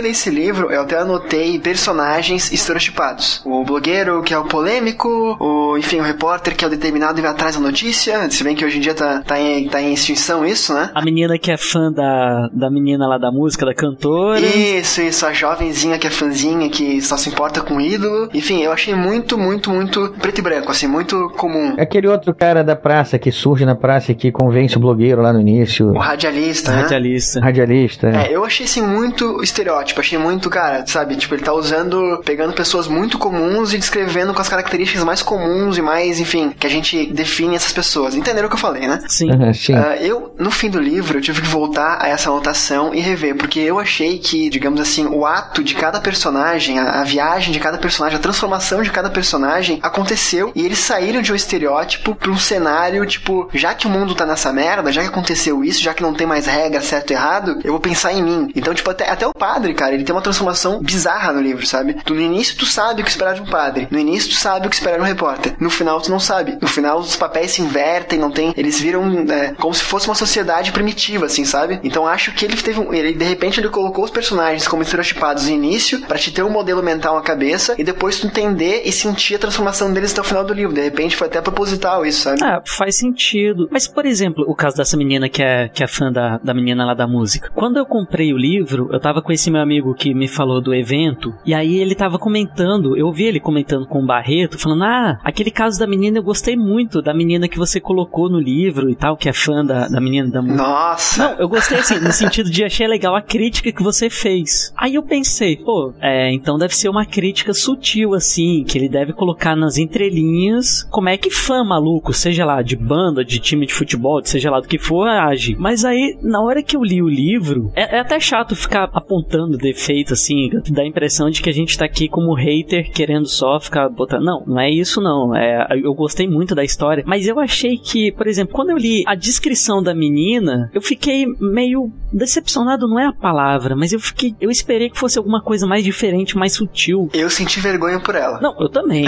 ler esse livro, eu até anotei personagens estereotipados. O blogueiro, que é o polêmico, enfim, o repórter, que é o determinado e vai atrás da notícia, se bem que hoje em dia tá em extinção isso, né? A menina que é fã da menina lá da música, da cantora. Isso, a jovenzinha que é fãzinha, que só se importa com o ídolo. Enfim, eu achei muito, muito, muito preto e branco, assim, muito comum. Aquele outro cara da praça que surge na praça e que convence o blogueiro lá no início. O radialista, né? Radialista. Eu achei, assim, muito estereótipo. Achei muito, cara, sabe? Tipo, ele tá pegando pessoas muito comuns e descrevendo com as características mais comuns e mais, enfim, que a gente define essas pessoas. Entenderam o que eu falei, né? Sim. Sim. No fim do livro, eu tive que voltar a essa anotação e rever, porque eu achei que, digamos assim, o ato de cada personagem, a viagem de cada personagem, a transformação de cada personagem aconteceu e eles saíram de um estereótipo pra um cenário, tipo, já que o mundo tá nessa merda, já que aconteceu isso, já que não tem mais regra certo e errado, eu vou pensar em mim. Então, tipo, até o padre, cara, ele tem uma transformação bizarra no livro, sabe? No início tu sabe o que esperar de um padre, no início tu sabe o que esperar de um repórter, no final tu não sabe. No final os papéis se invertem, eles viram como se fosse uma sociedade primitiva, assim, sabe? Então acho que ele de repente ele colocou os personagens como estereotipados no início pra te ter um modelo mental na cabeça e depois tu entender e sentir a transformação deles até o final do livro. De repente foi até proposital isso, sabe? Faz sentido. Mas, por exemplo, o caso dessa menina que é fã da menina lá da música. Quando eu comprei o livro, eu tava com esse meu amigo que me falou do evento, e aí ele tava comentando, eu ouvi ele comentando com o Barreto, falando, aquele caso da menina eu gostei muito, da menina que você colocou no livro e tal, que é fã da menina da música. Nossa! Não, eu gostei assim, no sentido de achei legal a crítica que você fez. Aí eu pensei, então deve ser uma crítica sutil, assim, que ele deve colocar nas entrelinhas como é que fã maluco, seja lá de banda, de time de futebol, seja lá do que for, age. Mas aí, na hora que eu li o livro, é até chato ficar apontando defeito, assim, dá a impressão de que a gente tá aqui como hater, querendo só ficar botando. Não é isso não. Eu gostei muito da história, mas eu achei que, por exemplo, quando eu li a descrição da menina, eu fiquei meio decepcionado, não é a palavra, mas eu esperei que fosse alguma coisa mais diferente, mais sutil. Eu senti vergonha por ela. Não, eu também.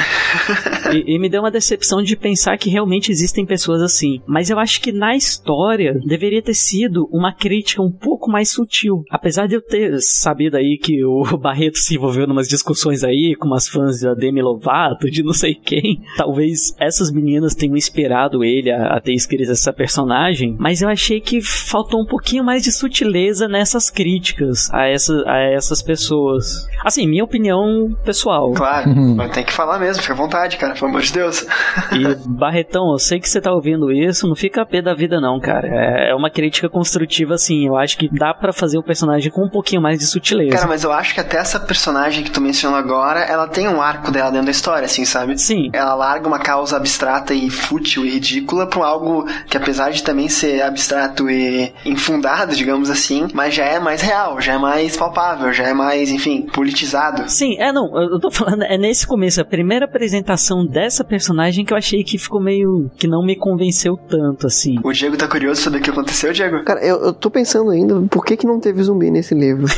e me deu uma decepção de pensar que realmente existem pessoas assim. Mas eu acho que na história deveria ter sido uma crítica um pouco mais sutil. Apesar de eu ter sabido aí que o Barreto se envolveu em umas discussões aí com umas fãs da Demi Lovato, de não sei quem. Talvez essas meninas tenham inspirado ele a ter escrito essa personagem, mas eu achei que faltou um pouquinho mais de sutileza nessas críticas a essas pessoas. Assim, minha opinião pessoal. Claro, mas tem que falar mesmo, fica à vontade, cara, pelo amor de Deus. E, Barretão, eu sei que você tá ouvindo isso, não fica a pé da vida não, cara. É uma crítica construtiva, assim, eu acho que dá pra fazer o personagem com um pouquinho mais de sutileza. Cara, mas eu acho que até essa personagem que tu mencionou agora, ela tem um arco dela dentro da história, assim, sabe? Sim. Ela larga uma causa abstrata e fútil e ridícula pra algo que, apesar de também ser abstrato e infundado, digamos assim, mas já é mais real, já é mais palpável, já é mais, enfim, politizado. Sim, eu tô falando, nesse começo, a primeira apresentação dessa personagem que eu achei que ficou meio, que não me convenceu tanto, assim. O Diego tá curioso sobre o que aconteceu, Diego? Cara, eu tô pensando ainda, por que não teve zumbi nesse livro?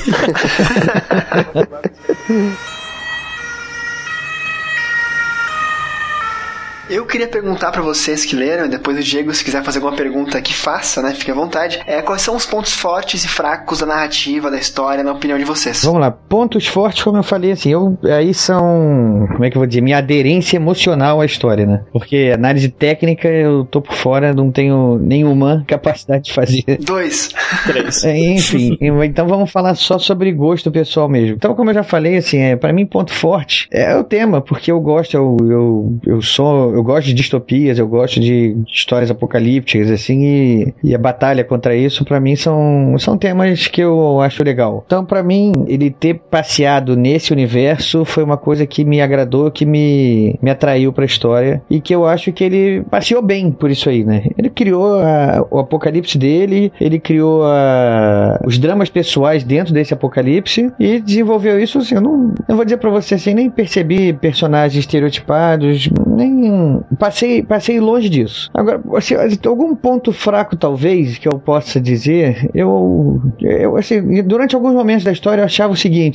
Eu queria perguntar pra vocês que leram, e depois o Diego, se quiser fazer alguma pergunta, que faça, né? Fique à vontade. Quais são os pontos fortes e fracos da narrativa, da história, na opinião de vocês? Vamos lá. Pontos fortes, como eu falei, assim, aí são, como é que eu vou dizer, minha aderência emocional à história, né? Porque análise técnica eu tô por fora, não tenho nenhuma capacidade de fazer. 2. 3. Enfim, então vamos falar só sobre gosto pessoal mesmo. Então, como eu já falei, assim, pra mim, ponto forte é o tema, porque eu gosto, eu gosto de distopias, eu gosto de histórias apocalípticas, assim, e a batalha contra isso, pra mim, são temas que eu acho legal. Então, pra mim, ele ter passeado nesse universo foi uma coisa que me agradou, que me atraiu pra história, e que eu acho que ele passeou bem por isso aí, né? Ele criou o apocalipse dele, ele criou os dramas pessoais dentro desse apocalipse, e desenvolveu isso, assim, eu não vou dizer pra você, assim, nem percebi personagens estereotipados, nem passei longe disso. Agora, assim, algum ponto fraco, talvez, que eu possa dizer, eu assim, durante alguns momentos da história eu achava o seguinte,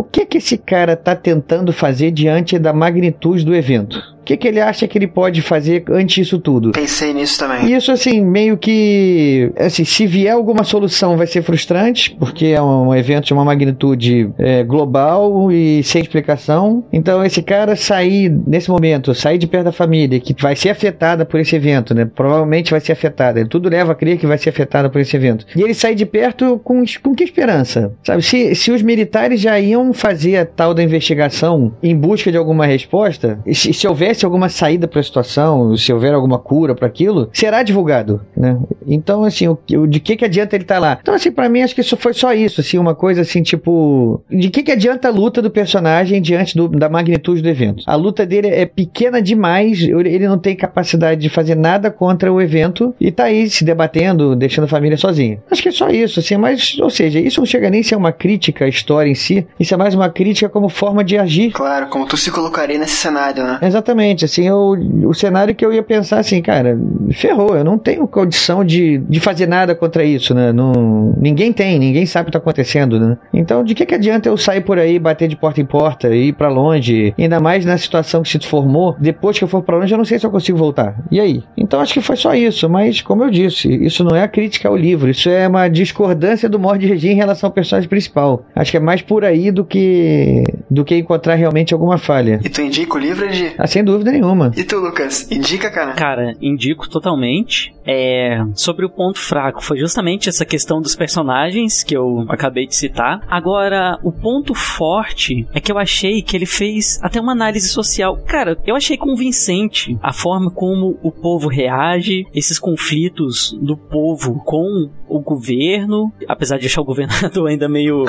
que esse cara tá tentando fazer diante da magnitude do evento? O que ele acha que ele pode fazer ante isso tudo? Pensei nisso também. Isso, assim, meio que... Assim, se vier alguma solução vai ser frustrante, porque é um evento de uma magnitude global e sem explicação. Então, esse cara nesse momento, sair de perto da família, que vai ser afetada por esse evento, né? Provavelmente vai ser afetada. Tudo leva a crer que vai ser afetada por esse evento. E ele sair de perto com que esperança? Sabe, se os militares já iam fazer a tal da investigação em busca de alguma resposta, se houvesse alguma saída para a situação, se houver alguma cura para aquilo, será divulgado, né? Então, assim, de que adianta ele estar lá? Então, assim, para mim, acho que isso foi só isso, assim, uma coisa assim, tipo, de que adianta a luta do personagem diante da magnitude do evento? A luta dele é pequena demais, ele não tem capacidade de fazer nada contra o evento e tá aí se debatendo, deixando a família sozinha. Acho que é só isso, assim, mas, ou seja, isso não chega nem a ser uma crítica à história em si, isso é mais uma crítica como forma de agir. Claro, como tu se colocaria nesse cenário, né? Exatamente. Assim, o cenário que eu ia pensar assim, cara, ferrou, eu não tenho condição de fazer nada contra isso, né? Ninguém sabe o que tá acontecendo, né? Então, de que adianta eu sair por aí, bater de porta em porta, ir pra longe, ainda mais na situação que se formou, depois que eu for pra longe, eu não sei se eu consigo voltar. E aí? Então, acho que foi só isso, mas, como eu disse, isso não é a crítica ao livro, isso é uma discordância do Mord Regis em relação ao personagem principal. Acho que é mais por aí do que encontrar realmente alguma falha. E tu indica o livro, Edi? Sem dúvida nenhuma. E tu, Lucas? Indica, cara? Cara, indico totalmente. Sobre o ponto fraco, foi justamente essa questão dos personagens que eu acabei de citar. Agora, o ponto forte é que eu achei que ele fez até uma análise social. Cara, eu achei convincente a forma como o povo reage, esses conflitos do povo com o governo, apesar de achar o governador ainda meio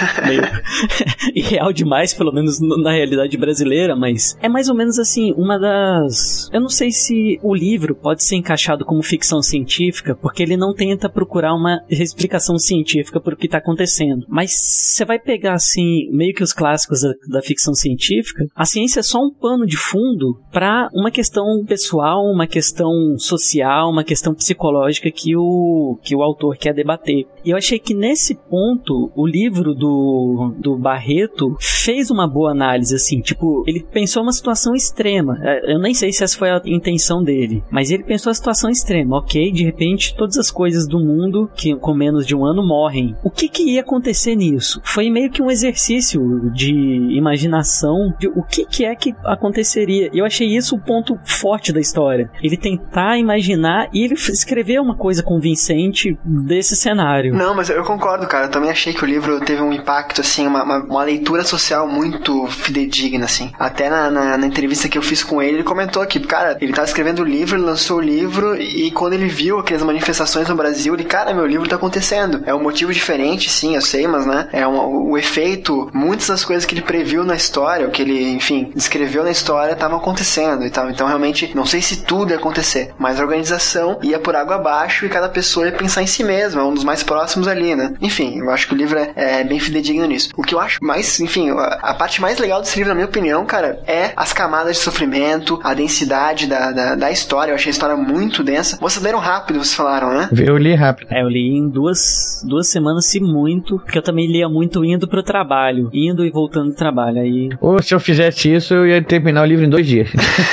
irreal demais, pelo menos na realidade brasileira, mas é mais ou menos assim, uma das... Eu não sei se o livro pode ser encaixado como ficção científica, porque ele não tenta procurar uma explicação científica para o que está acontecendo. Mas você vai pegar, assim, meio que os clássicos da ficção científica, a ciência é só um pano de fundo para uma questão pessoal, uma questão social, uma questão psicológica que o autor quer debater. E eu achei que nesse ponto, o livro do Barreto fez uma boa análise, assim, tipo, ele pensou uma situação extrema. Eu nem sei se essa foi a intenção dele, mas ele pensou a situação extrema. Ok, de repente todas as coisas do mundo que com menos de um ano morrem. O que ia acontecer nisso? Foi meio que um exercício de imaginação de o que é que aconteceria. E eu achei isso o ponto forte da história. Ele tentar imaginar e ele escrever uma coisa convincente desse cenário. Não, mas eu concordo, cara. Eu também achei que o livro teve um impacto, assim, uma leitura social muito fidedigna, assim. Até na entrevista que eu fiz com ele comentou que, cara, ele tava escrevendo o livro, ele lançou o livro e quando ele viu aquelas manifestações no Brasil, ele, cara, meu livro tá acontecendo. É um motivo diferente, sim, eu sei, mas, né, o efeito, muitas das coisas que ele previu na história, o que ele, enfim, descreveu na história, estavam acontecendo e tal. Então, realmente, não sei se tudo ia acontecer, mas a organização ia por água abaixo e cada pessoa ia pensar em si mesma, é um dos mais próximos ali, né? Enfim, eu acho que o livro é bem fidedigno nisso. O que eu acho mais, enfim, a parte mais legal desse livro, na minha opinião, cara, é as camadas de sofrimento, a densidade da história. Eu achei a história muito densa. Vocês leram rápido, vocês falaram, né? Eu li rápido. Eu li em duas semanas, se muito, porque eu também lia muito indo pro trabalho, indo e voltando do trabalho. Aí... Ou se eu fizesse isso, eu ia terminar o livro em 2 dias.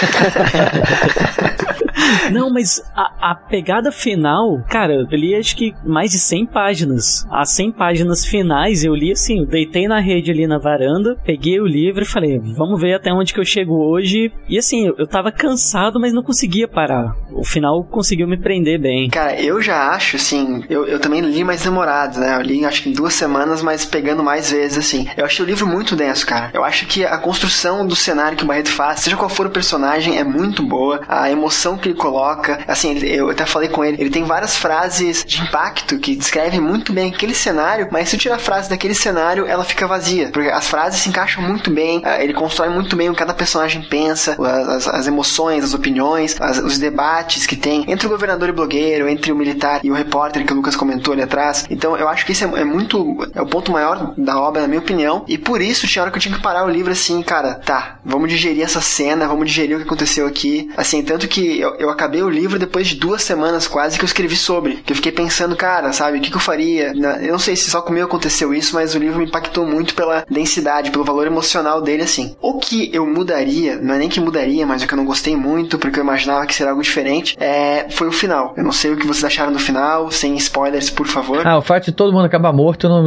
Não, mas a pegada final, cara, eu li acho que mais de 100 páginas. As 100 páginas finais eu li assim, eu deitei na rede ali na varanda, peguei o livro e falei, vamos ver até onde que eu chego hoje. E assim, eu tava cansado, mas não conseguia parar. O final conseguiu me prender bem. Cara, eu já acho, assim, eu também li mais demorado, né? Eu li acho que em 2 semanas, mas pegando mais vezes, assim. Eu achei o livro muito denso, cara. Eu acho que a construção do cenário que o Barreto faz, seja qual for o personagem, é muito boa. A emoção que ele coloca, assim, eu até falei com ele tem várias frases de impacto que descrevem muito bem aquele cenário, mas se eu tirar a frase daquele cenário, ela fica vazia, porque as frases se encaixam muito bem, ele constrói muito bem o que cada personagem pensa, as emoções, as opiniões, os debates que tem entre o governador e o blogueiro, entre o militar e o repórter que o Lucas comentou ali atrás. Então eu acho que esse é o ponto maior da obra, na minha opinião, e por isso tinha hora que eu tinha que parar o livro assim, cara, tá, vamos digerir essa cena, vamos digerir o que aconteceu aqui, assim, tanto que eu eu acabei o livro depois de 2 semanas quase que eu escrevi sobre. Que eu fiquei pensando, cara, sabe, o que eu faria? Eu não sei se só comigo aconteceu isso, mas o livro me impactou muito pela densidade, pelo valor emocional dele, assim. O que eu mudaria, não é nem que mudaria, mas o que eu não gostei muito, porque eu imaginava que seria algo diferente, foi o final. Eu não sei o que vocês acharam do final, sem spoilers, por favor. O fato de todo mundo acabar morto não...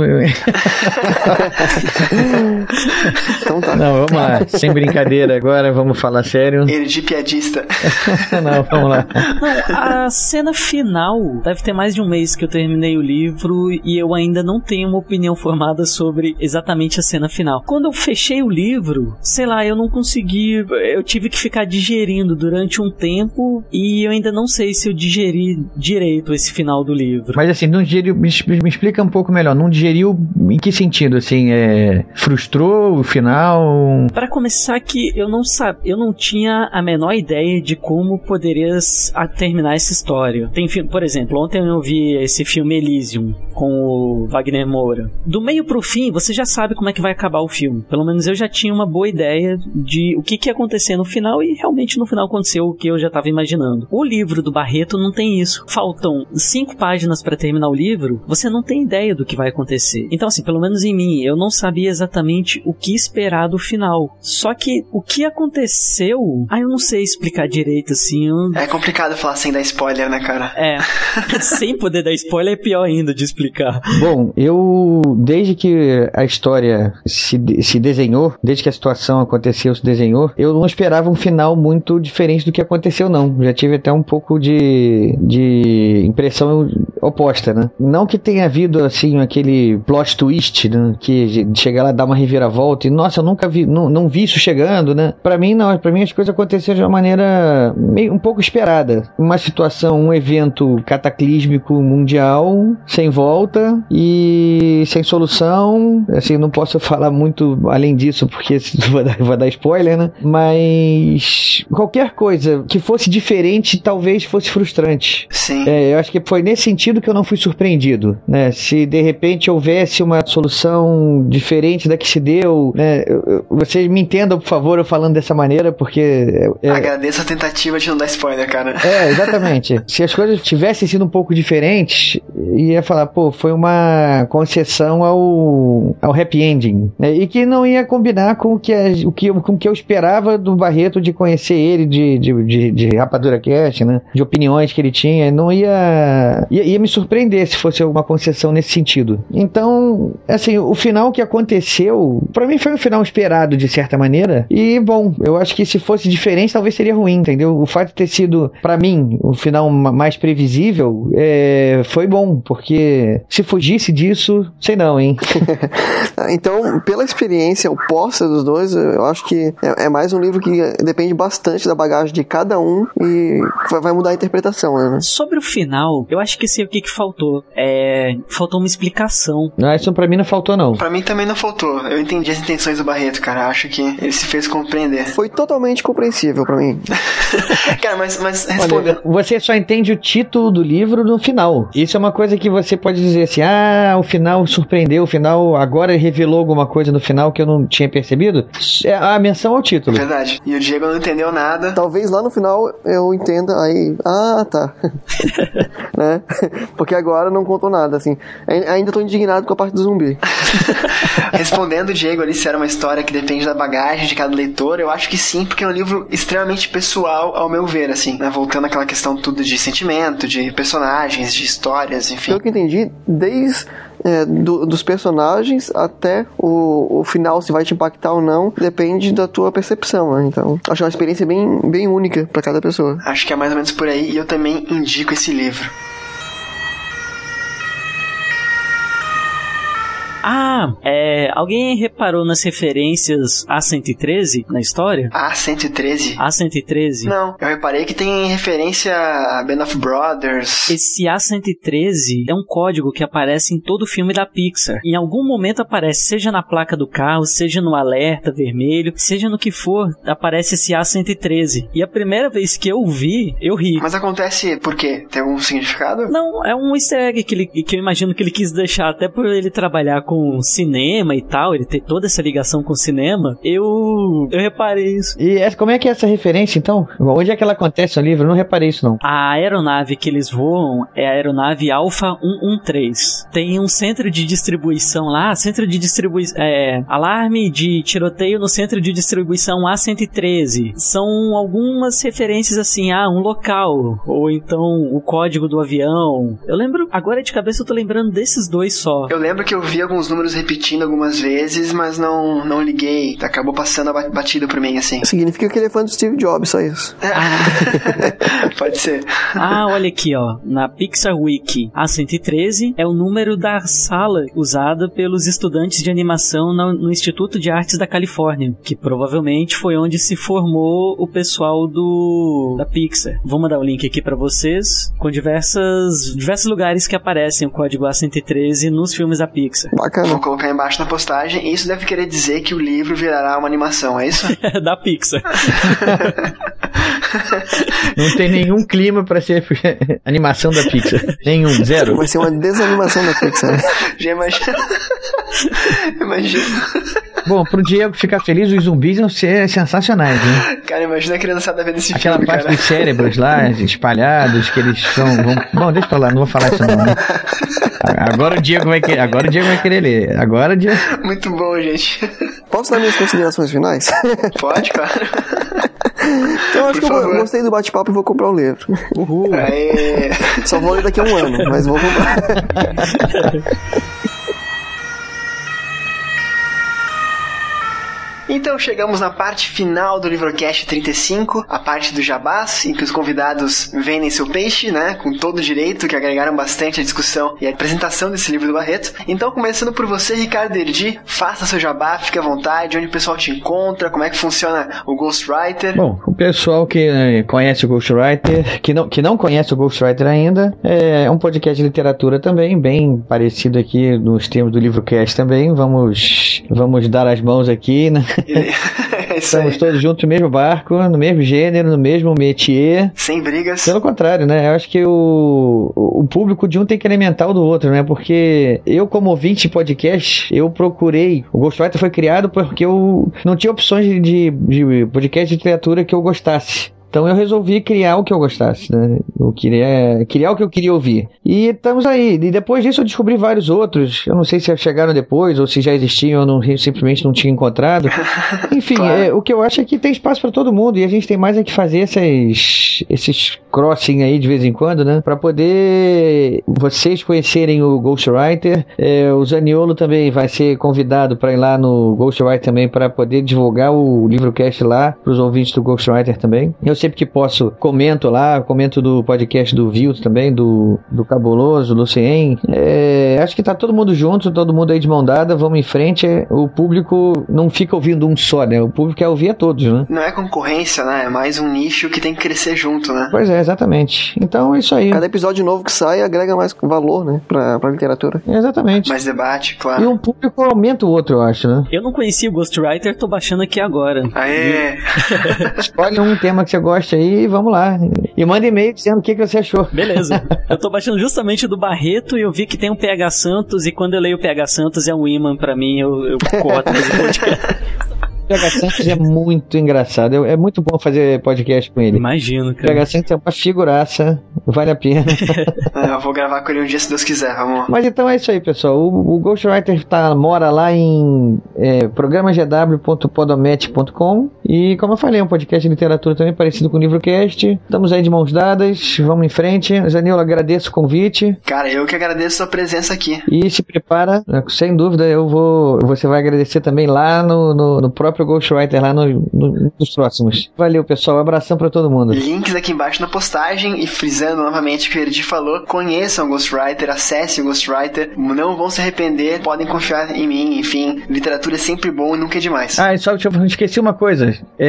Então tá. Não, vamos lá. Sem brincadeira agora, vamos falar sério. Ele de piadista. Não, vamos lá. Não, a cena final, deve ter mais de um mês que eu terminei o livro e eu ainda não tenho uma opinião formada sobre exatamente a cena final. Quando eu fechei o livro, sei lá, eu não consegui, eu tive que ficar digerindo durante um tempo e eu ainda não sei se eu digeri direito esse final do livro. Mas assim, não digeriu, me explica um pouco melhor, não digeriu em que sentido, assim, frustrou o final? Pra começar que eu não tinha a menor ideia de como poderia terminar essa história. Tem filme, por exemplo, ontem eu vi esse filme Elysium com o Wagner Moura. Do meio pro fim, você já sabe como é que vai acabar o filme. Pelo menos eu já tinha uma boa ideia de o que ia acontecer no final e realmente no final aconteceu o que eu já estava imaginando. O livro do Barreto não tem isso. Faltam 5 páginas para terminar o livro, você não tem ideia do que vai acontecer. Então assim, pelo menos em mim, eu não sabia exatamente o que esperar do final. Só que o que aconteceu, eu não sei explicar direito assim. É complicado falar sem dar spoiler, né, cara? Sem poder dar spoiler é pior ainda de explicar. Bom, desde que a história se desenhou, desde que a situação aconteceu, se desenhou, eu não esperava um final muito diferente do que aconteceu, não. Já tive até um pouco de impressão oposta, né? Não que tenha havido, assim, aquele plot twist, né? Que chega lá, dá uma reviravolta e, nossa, eu nunca vi, não vi isso chegando, né? Pra mim, não. Pra mim, as coisas aconteceram de uma maneira um pouco esperada. Uma situação, um evento cataclísmico mundial, sem volta e sem solução. Assim, não posso falar muito além disso, porque vou dar spoiler, né? Mas qualquer coisa que fosse diferente, talvez fosse frustrante. Sim. Eu acho que foi nesse sentido que eu não fui surpreendido, né? Se de repente houvesse uma solução diferente da que se deu, né? Vocês me entendam, por favor, eu falando dessa maneira, porque... Agradeço a tentativa de não dar spoiler, cara. Exatamente. Se as coisas tivessem sido um pouco diferentes, ia falar, foi uma concessão ao happy ending, né? E que não ia combinar com o que eu esperava do Barreto, de conhecer ele, de Rapadura Cast, né? De opiniões que ele tinha. Não ia me surpreender se fosse alguma concessão nesse sentido. Então, assim, o final que aconteceu, pra mim foi um final esperado, de certa maneira. E, bom, eu acho que se fosse diferente, talvez seria ruim, entendeu? O fato de ter sido, pra mim, o final mais previsível, foi bom, porque se fugisse disso, sei não, hein? Então, pela experiência oposta dos dois, eu acho que é mais um livro que depende bastante da bagagem de cada um e vai mudar a interpretação, né? Sobre o final, eu acho que sei o que faltou. Faltou uma explicação. Não, isso pra mim não faltou, não. Pra mim também não faltou. Eu entendi as intenções do Barreto, cara. Acho que ele se fez compreender. Foi totalmente compreensível pra mim. Cara, mas respondendo... Você só entende o título do livro no final. Isso é uma coisa que você pode dizer assim, o final surpreendeu, o final agora revelou alguma coisa no final que eu não tinha percebido. A menção ao título. Verdade. E o Diego não entendeu nada. Talvez lá no final eu entenda aí, tá. Né? Porque agora não contou nada, assim. Ainda tô indignado com a parte do zumbi. Respondendo o Diego ali, se era uma história que depende da bagagem de cada leitor, eu acho que sim, porque é um livro extremamente pessoal, ao meu ver, assim, né? Voltando àquela questão tudo de sentimento, de personagens, de histórias, enfim. Pelo que eu entendi, desde dos personagens até o final, se vai te impactar ou não, depende da tua percepção, né? Então, acho uma experiência bem, bem única pra cada pessoa. Acho que é mais ou menos por aí, e eu também indico esse livro. Alguém reparou nas referências A113 na história? A113? A113? Não, eu reparei que tem referência a Band of Brothers. Esse A113 é um código que aparece em todo filme da Pixar. Em algum momento aparece, seja na placa do carro, seja no alerta vermelho, seja no que for, aparece esse A113. E a primeira vez que eu vi, eu ri. Mas acontece por quê? Tem algum significado? Não, é um easter egg que eu imagino que ele quis deixar até por ele trabalhar com com cinema e tal, ele tem toda essa ligação com o cinema, eu reparei isso. E como é que é essa referência, então? Onde é que ela acontece no livro? Eu não reparei isso, não. A aeronave que eles voam é a aeronave Alpha 113. Tem um centro de distribuição lá, alarme de tiroteio no centro de distribuição A113. São algumas referências assim, um local, ou então o código do avião. Eu lembro, agora de cabeça eu tô lembrando desses dois só. Eu lembro que eu vi alguns números repetindo algumas vezes, mas não liguei. Acabou passando batido por mim, assim. Significa que ele é fã do Steve Jobs, só isso. Pode ser. Olha aqui, ó. Na Pixar Wiki, A113 é o número da sala usada pelos estudantes de animação no Instituto de Artes da Califórnia, que provavelmente foi onde se formou o pessoal da Pixar. Vou mandar o link aqui pra vocês, com diversos lugares que aparecem o código A113 nos filmes da Pixar. Bacana. Vou colocar embaixo na postagem. Isso deve querer dizer que o livro virará uma animação, é isso? Da Pixar. Não tem nenhum clima pra ser animação da Pixar. Nenhum, zero. Vai ser uma desanimação da Pixar. Já imagina. Bom, pro Diego ficar feliz, os zumbis iam ser sensacionais, hein? Cara, imagina a criançada vendo esse Aquela filme, parte cara. dos cérebros lá, espalhados, que eles são... Bom, deixa pra lá, não vou falar isso não, né? Agora o Diego vai querer ler. Agora o Diego... Muito bom, gente. Posso dar minhas considerações finais? Pode, claro. Então, acho que eu gostei do bate-papo e vou comprar o livro. Uhul. Aê. Só vou ler daqui a um ano, mas vou comprar. Então chegamos na parte final do Livrocast 35, a parte do jabás, em que os convidados vendem seu peixe, né, com todo o direito, que agregaram bastante a discussão e a apresentação desse livro do Barreto. Então, começando por você, Ricardo Erdi, faça seu jabá, fique à vontade, onde o pessoal te encontra, como é que funciona o Ghostwriter. Bom, o pessoal que conhece o Ghostwriter, que não conhece o Ghostwriter ainda, é um podcast de literatura também, bem parecido aqui nos termos do Livrocast também. Vamos dar as mãos aqui, né? Estamos todos juntos no mesmo barco, no mesmo gênero, no mesmo métier. Sem brigas. Pelo contrário, né? Eu acho que o público de um tem que alimentar o do outro, né? Porque eu, como ouvinte de podcast, eu procurei... O Ghostwriter foi criado porque eu não tinha opções de podcast de literatura que eu gostasse. Então eu resolvi criar o que eu gostasse, né? Eu queria criar o que eu queria ouvir. E estamos aí. E depois disso eu descobri vários outros. Eu não sei se chegaram depois ou se já existiam ou simplesmente não tinha encontrado. Enfim, Claro. o que eu acho é que tem espaço para todo mundo. E a gente tem mais é que fazer esses crossing aí de vez em quando, né? Para poder vocês conhecerem o Ghostwriter. O Zaniolo também vai ser convidado para ir lá no Ghostwriter também para poder divulgar o livrocast lá para os ouvintes do Ghostwriter também. Eu sempre que posso comento do podcast do Vilto também, do Cabuloso, do Lucien. Acho que tá todo mundo junto, todo mundo aí de mão dada, vamos em frente. O público não fica ouvindo um só, né? O público quer ouvir a todos, né? Não é concorrência, né? É mais um nicho que tem que crescer junto, né? Pois é, exatamente. Então é isso aí. Cada episódio novo que sai agrega mais valor, né? Pra literatura. Exatamente. Mais debate, claro. E um público aumenta o outro, eu acho, né? Eu não conhecia o Ghostwriter, tô baixando aqui agora. Aê! Escolhe um tema que você gosta aí e vamos lá. E manda e-mail dizendo o que você achou. Beleza. Eu tô baixando justamente do Barreto e eu vi que tem um PH Santos, e quando eu leio o PH Santos é um imã pra mim, eu corto esse podcast. O PH Santos é muito engraçado. É muito bom fazer podcast com ele. Imagino, O cara. PH Santos é uma figuraça. Vale a pena. Eu vou gravar com ele um dia se Deus quiser, vamos. Mas então é isso aí, pessoal. O Ghostwriter mora lá em programagw.podomet.com. E como eu falei, é um podcast de literatura também parecido com o Livrocast. Estamos aí de mãos dadas. Vamos em frente. Zanilo, agradeço o convite. Cara, eu que agradeço a sua presença aqui. E se prepara, sem dúvida, você vai agradecer também lá no próprio Ghostwriter, lá nos próximos. Valeu, pessoal. Um abração pra todo mundo. Links aqui embaixo na postagem, e frisando novamente o que o Erdi falou, conheçam o Ghostwriter, acessem o Ghostwriter, não vão se arrepender, podem confiar em mim, enfim, literatura é sempre bom e nunca é demais. E só esqueci uma coisa.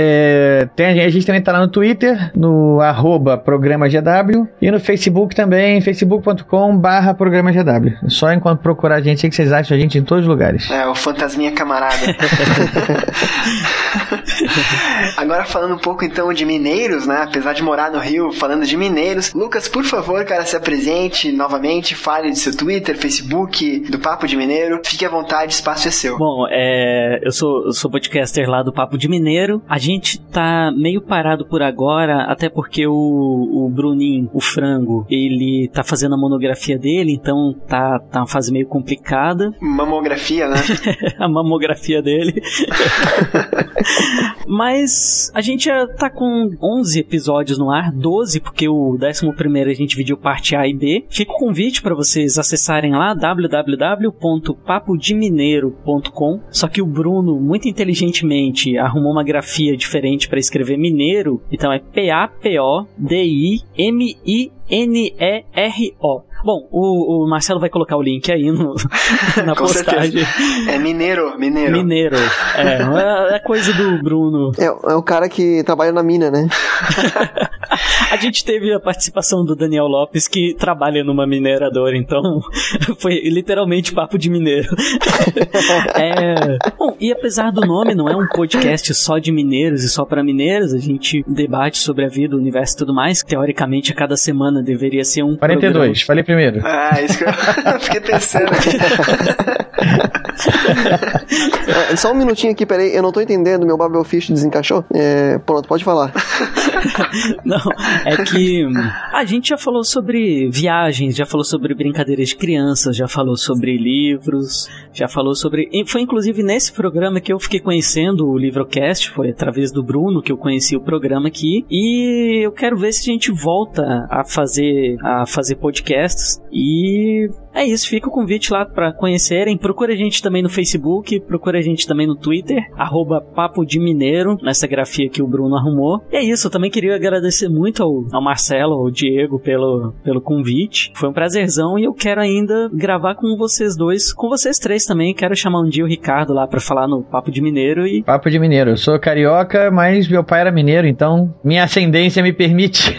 A gente também tá lá no Twitter, no @programagw, e no Facebook também, facebook.com/programagw. Só enquanto procurar a gente, sei que vocês acham a gente em todos os lugares. O fantasminha camarada. Agora falando um pouco então de mineiros, né? Apesar de morar no Rio, falando de mineiros. Lucas, por favor, cara, se apresente novamente, fale de seu Twitter, Facebook, do Papo de Mineiro. Fique à vontade, espaço é seu. Bom, eu sou podcaster lá do Papo de Mineiro. A gente tá meio parado por agora, até porque o Bruninho, o Frango, ele tá fazendo a monografia dele, então tá uma fase meio complicada. Mamografia, né? A mamografia dele. Mas a gente já tá com 11 episódios no ar, 12, porque o 11º a gente dividiu parte A e B. Fica o convite para vocês acessarem lá, www.papodemineiro.com. Só que o Bruno, muito inteligentemente, arrumou uma grafia diferente para escrever mineiro, então é PAPODIMINERO. Bom, o Marcelo vai colocar o link aí na postagem. Certeza. É Mineiro. Mineiro. É coisa do Bruno. É o cara que trabalha na mina, né? A gente teve a participação do Daniel Lopes, que trabalha numa mineradora, então foi literalmente papo de mineiro. Bom, e apesar do nome, não é um podcast só de mineiros e só para mineiros, a gente debate sobre a vida, o universo e tudo mais, que teoricamente a cada semana deveria ser um 42, programa. Falei primeiro. Isso que eu fiquei pensando aqui. Só um minutinho aqui, peraí, eu não tô entendendo, meu Babelfish desencaixou? Pronto, pode falar. Não, é que a gente já falou sobre viagens, já falou sobre brincadeiras de crianças, já falou sobre livros, já falou sobre... Foi inclusive nesse programa que eu fiquei conhecendo o Livrocast, foi através do Bruno que eu conheci o programa aqui, e eu quero ver se a gente volta a fazer podcasts, e é isso, fica o convite lá pra conhecerem. Procura a gente também no Facebook, procura a gente também no Twitter, @Papo de Mineiro, nessa grafia que o Bruno arrumou. E é isso, eu também queria agradecer muito ao Marcelo, ao Diego pelo convite. Foi um prazerzão e eu quero ainda gravar com vocês dois, com vocês três também. Quero chamar um dia o Ricardo lá pra falar no Papo de Mineiro. Papo de Mineiro, eu sou carioca, mas meu pai era mineiro, então minha ascendência me permite.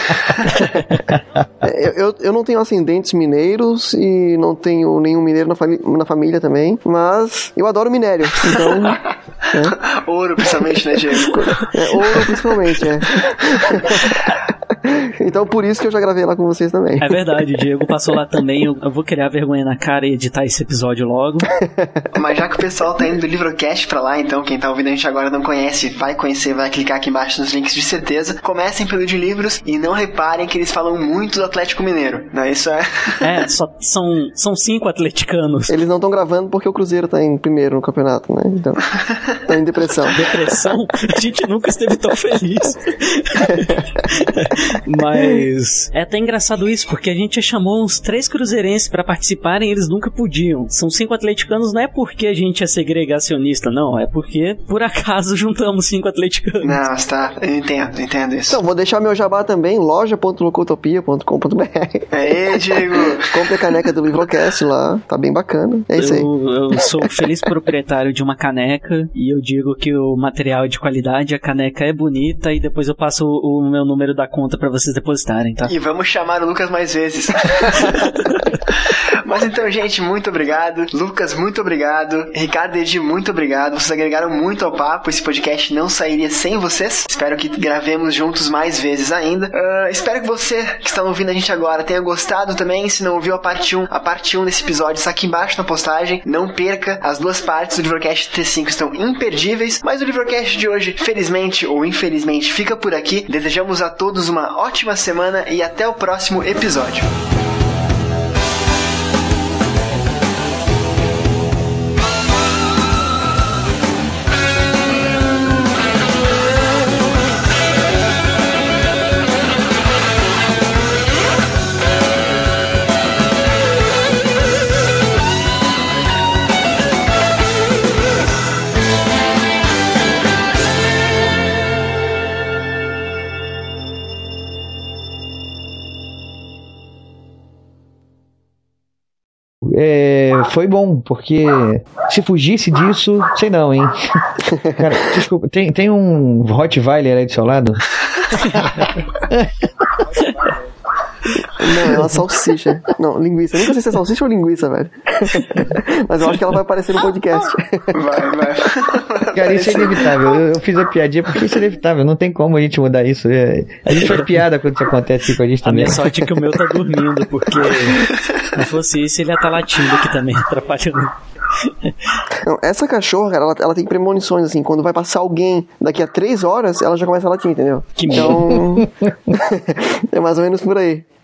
Eu não tenho ascendentes mineiros e não tenho nenhum mineiro na família também, mas eu adoro minério, então... Ouro, principalmente, né, Diego? Ouro, principalmente, Então por isso que eu já gravei lá com vocês também. É verdade, o Diego passou lá também. Eu vou criar vergonha na cara e editar esse episódio logo. Mas já que o pessoal tá indo do Livrocast pra lá, então quem tá ouvindo a gente agora não conhece, vai conhecer, vai clicar aqui embaixo nos links de certeza. Comecem pelo de livros e não reparem que eles falam muito do Atlético Mineiro, né? Isso são 5 atleticanos. Eles não estão gravando porque o Cruzeiro tá em primeiro no campeonato, né? Então, tá em depressão. Depressão? A gente nunca esteve tão feliz. Mas é até engraçado isso, porque a gente chamou uns 3 cruzeirenses pra participarem e eles nunca podiam. São 5 atleticanos, não é porque a gente é segregacionista, não. É porque, por acaso, juntamos 5 atleticanos. Não, tá. Eu entendo isso. Então, vou deixar meu jabá também, loja.locotopia.com.br. Aê, Diego! Compre a caneca do Livrocast lá, tá bem bacana. É isso aí. Eu sou feliz proprietário de uma caneca e eu digo que o material é de qualidade, a caneca é bonita e depois eu passo o meu número da conta pra vocês depositarem, tá? E vamos chamar o Lucas mais vezes. Mas então, gente, muito obrigado. Lucas, muito obrigado. Ricardo e Edi, muito obrigado. Vocês agregaram muito ao papo. Esse podcast não sairia sem vocês. Espero que gravemos juntos mais vezes ainda. Espero que você que está ouvindo a gente agora tenha gostado também. Se não ouviu a parte 1 desse episódio está aqui embaixo na postagem. Não perca. As 2 partes do Livrocast 35 estão imperdíveis. Mas o Livrocast de hoje, felizmente ou infelizmente, fica por aqui. Desejamos a todos uma ótima semana e até o próximo episódio. Foi bom, porque se fugisse disso, sei não, hein? Cara, desculpa, tem um Rottweiler aí do seu lado? Não, é uma salsicha. Não, linguiça. Eu nunca sei se é salsicha ou linguiça, velho. Mas eu acho que ela vai aparecer no podcast. Vai. Cara, isso é inevitável. Eu fiz a piadinha porque isso é inevitável. Não tem como a gente mudar isso. A gente faz piada quando isso acontece aqui com a gente A também. minha sorte é que o meu tá dormindo, porque se não fosse isso, ele ia estar latindo aqui também, atrapalhando. Não, essa cachorra, cara, ela tem premonições, assim. Quando vai passar alguém daqui a 3 horas, ela já começa a latir, entendeu? Que então, é mais ou menos por aí.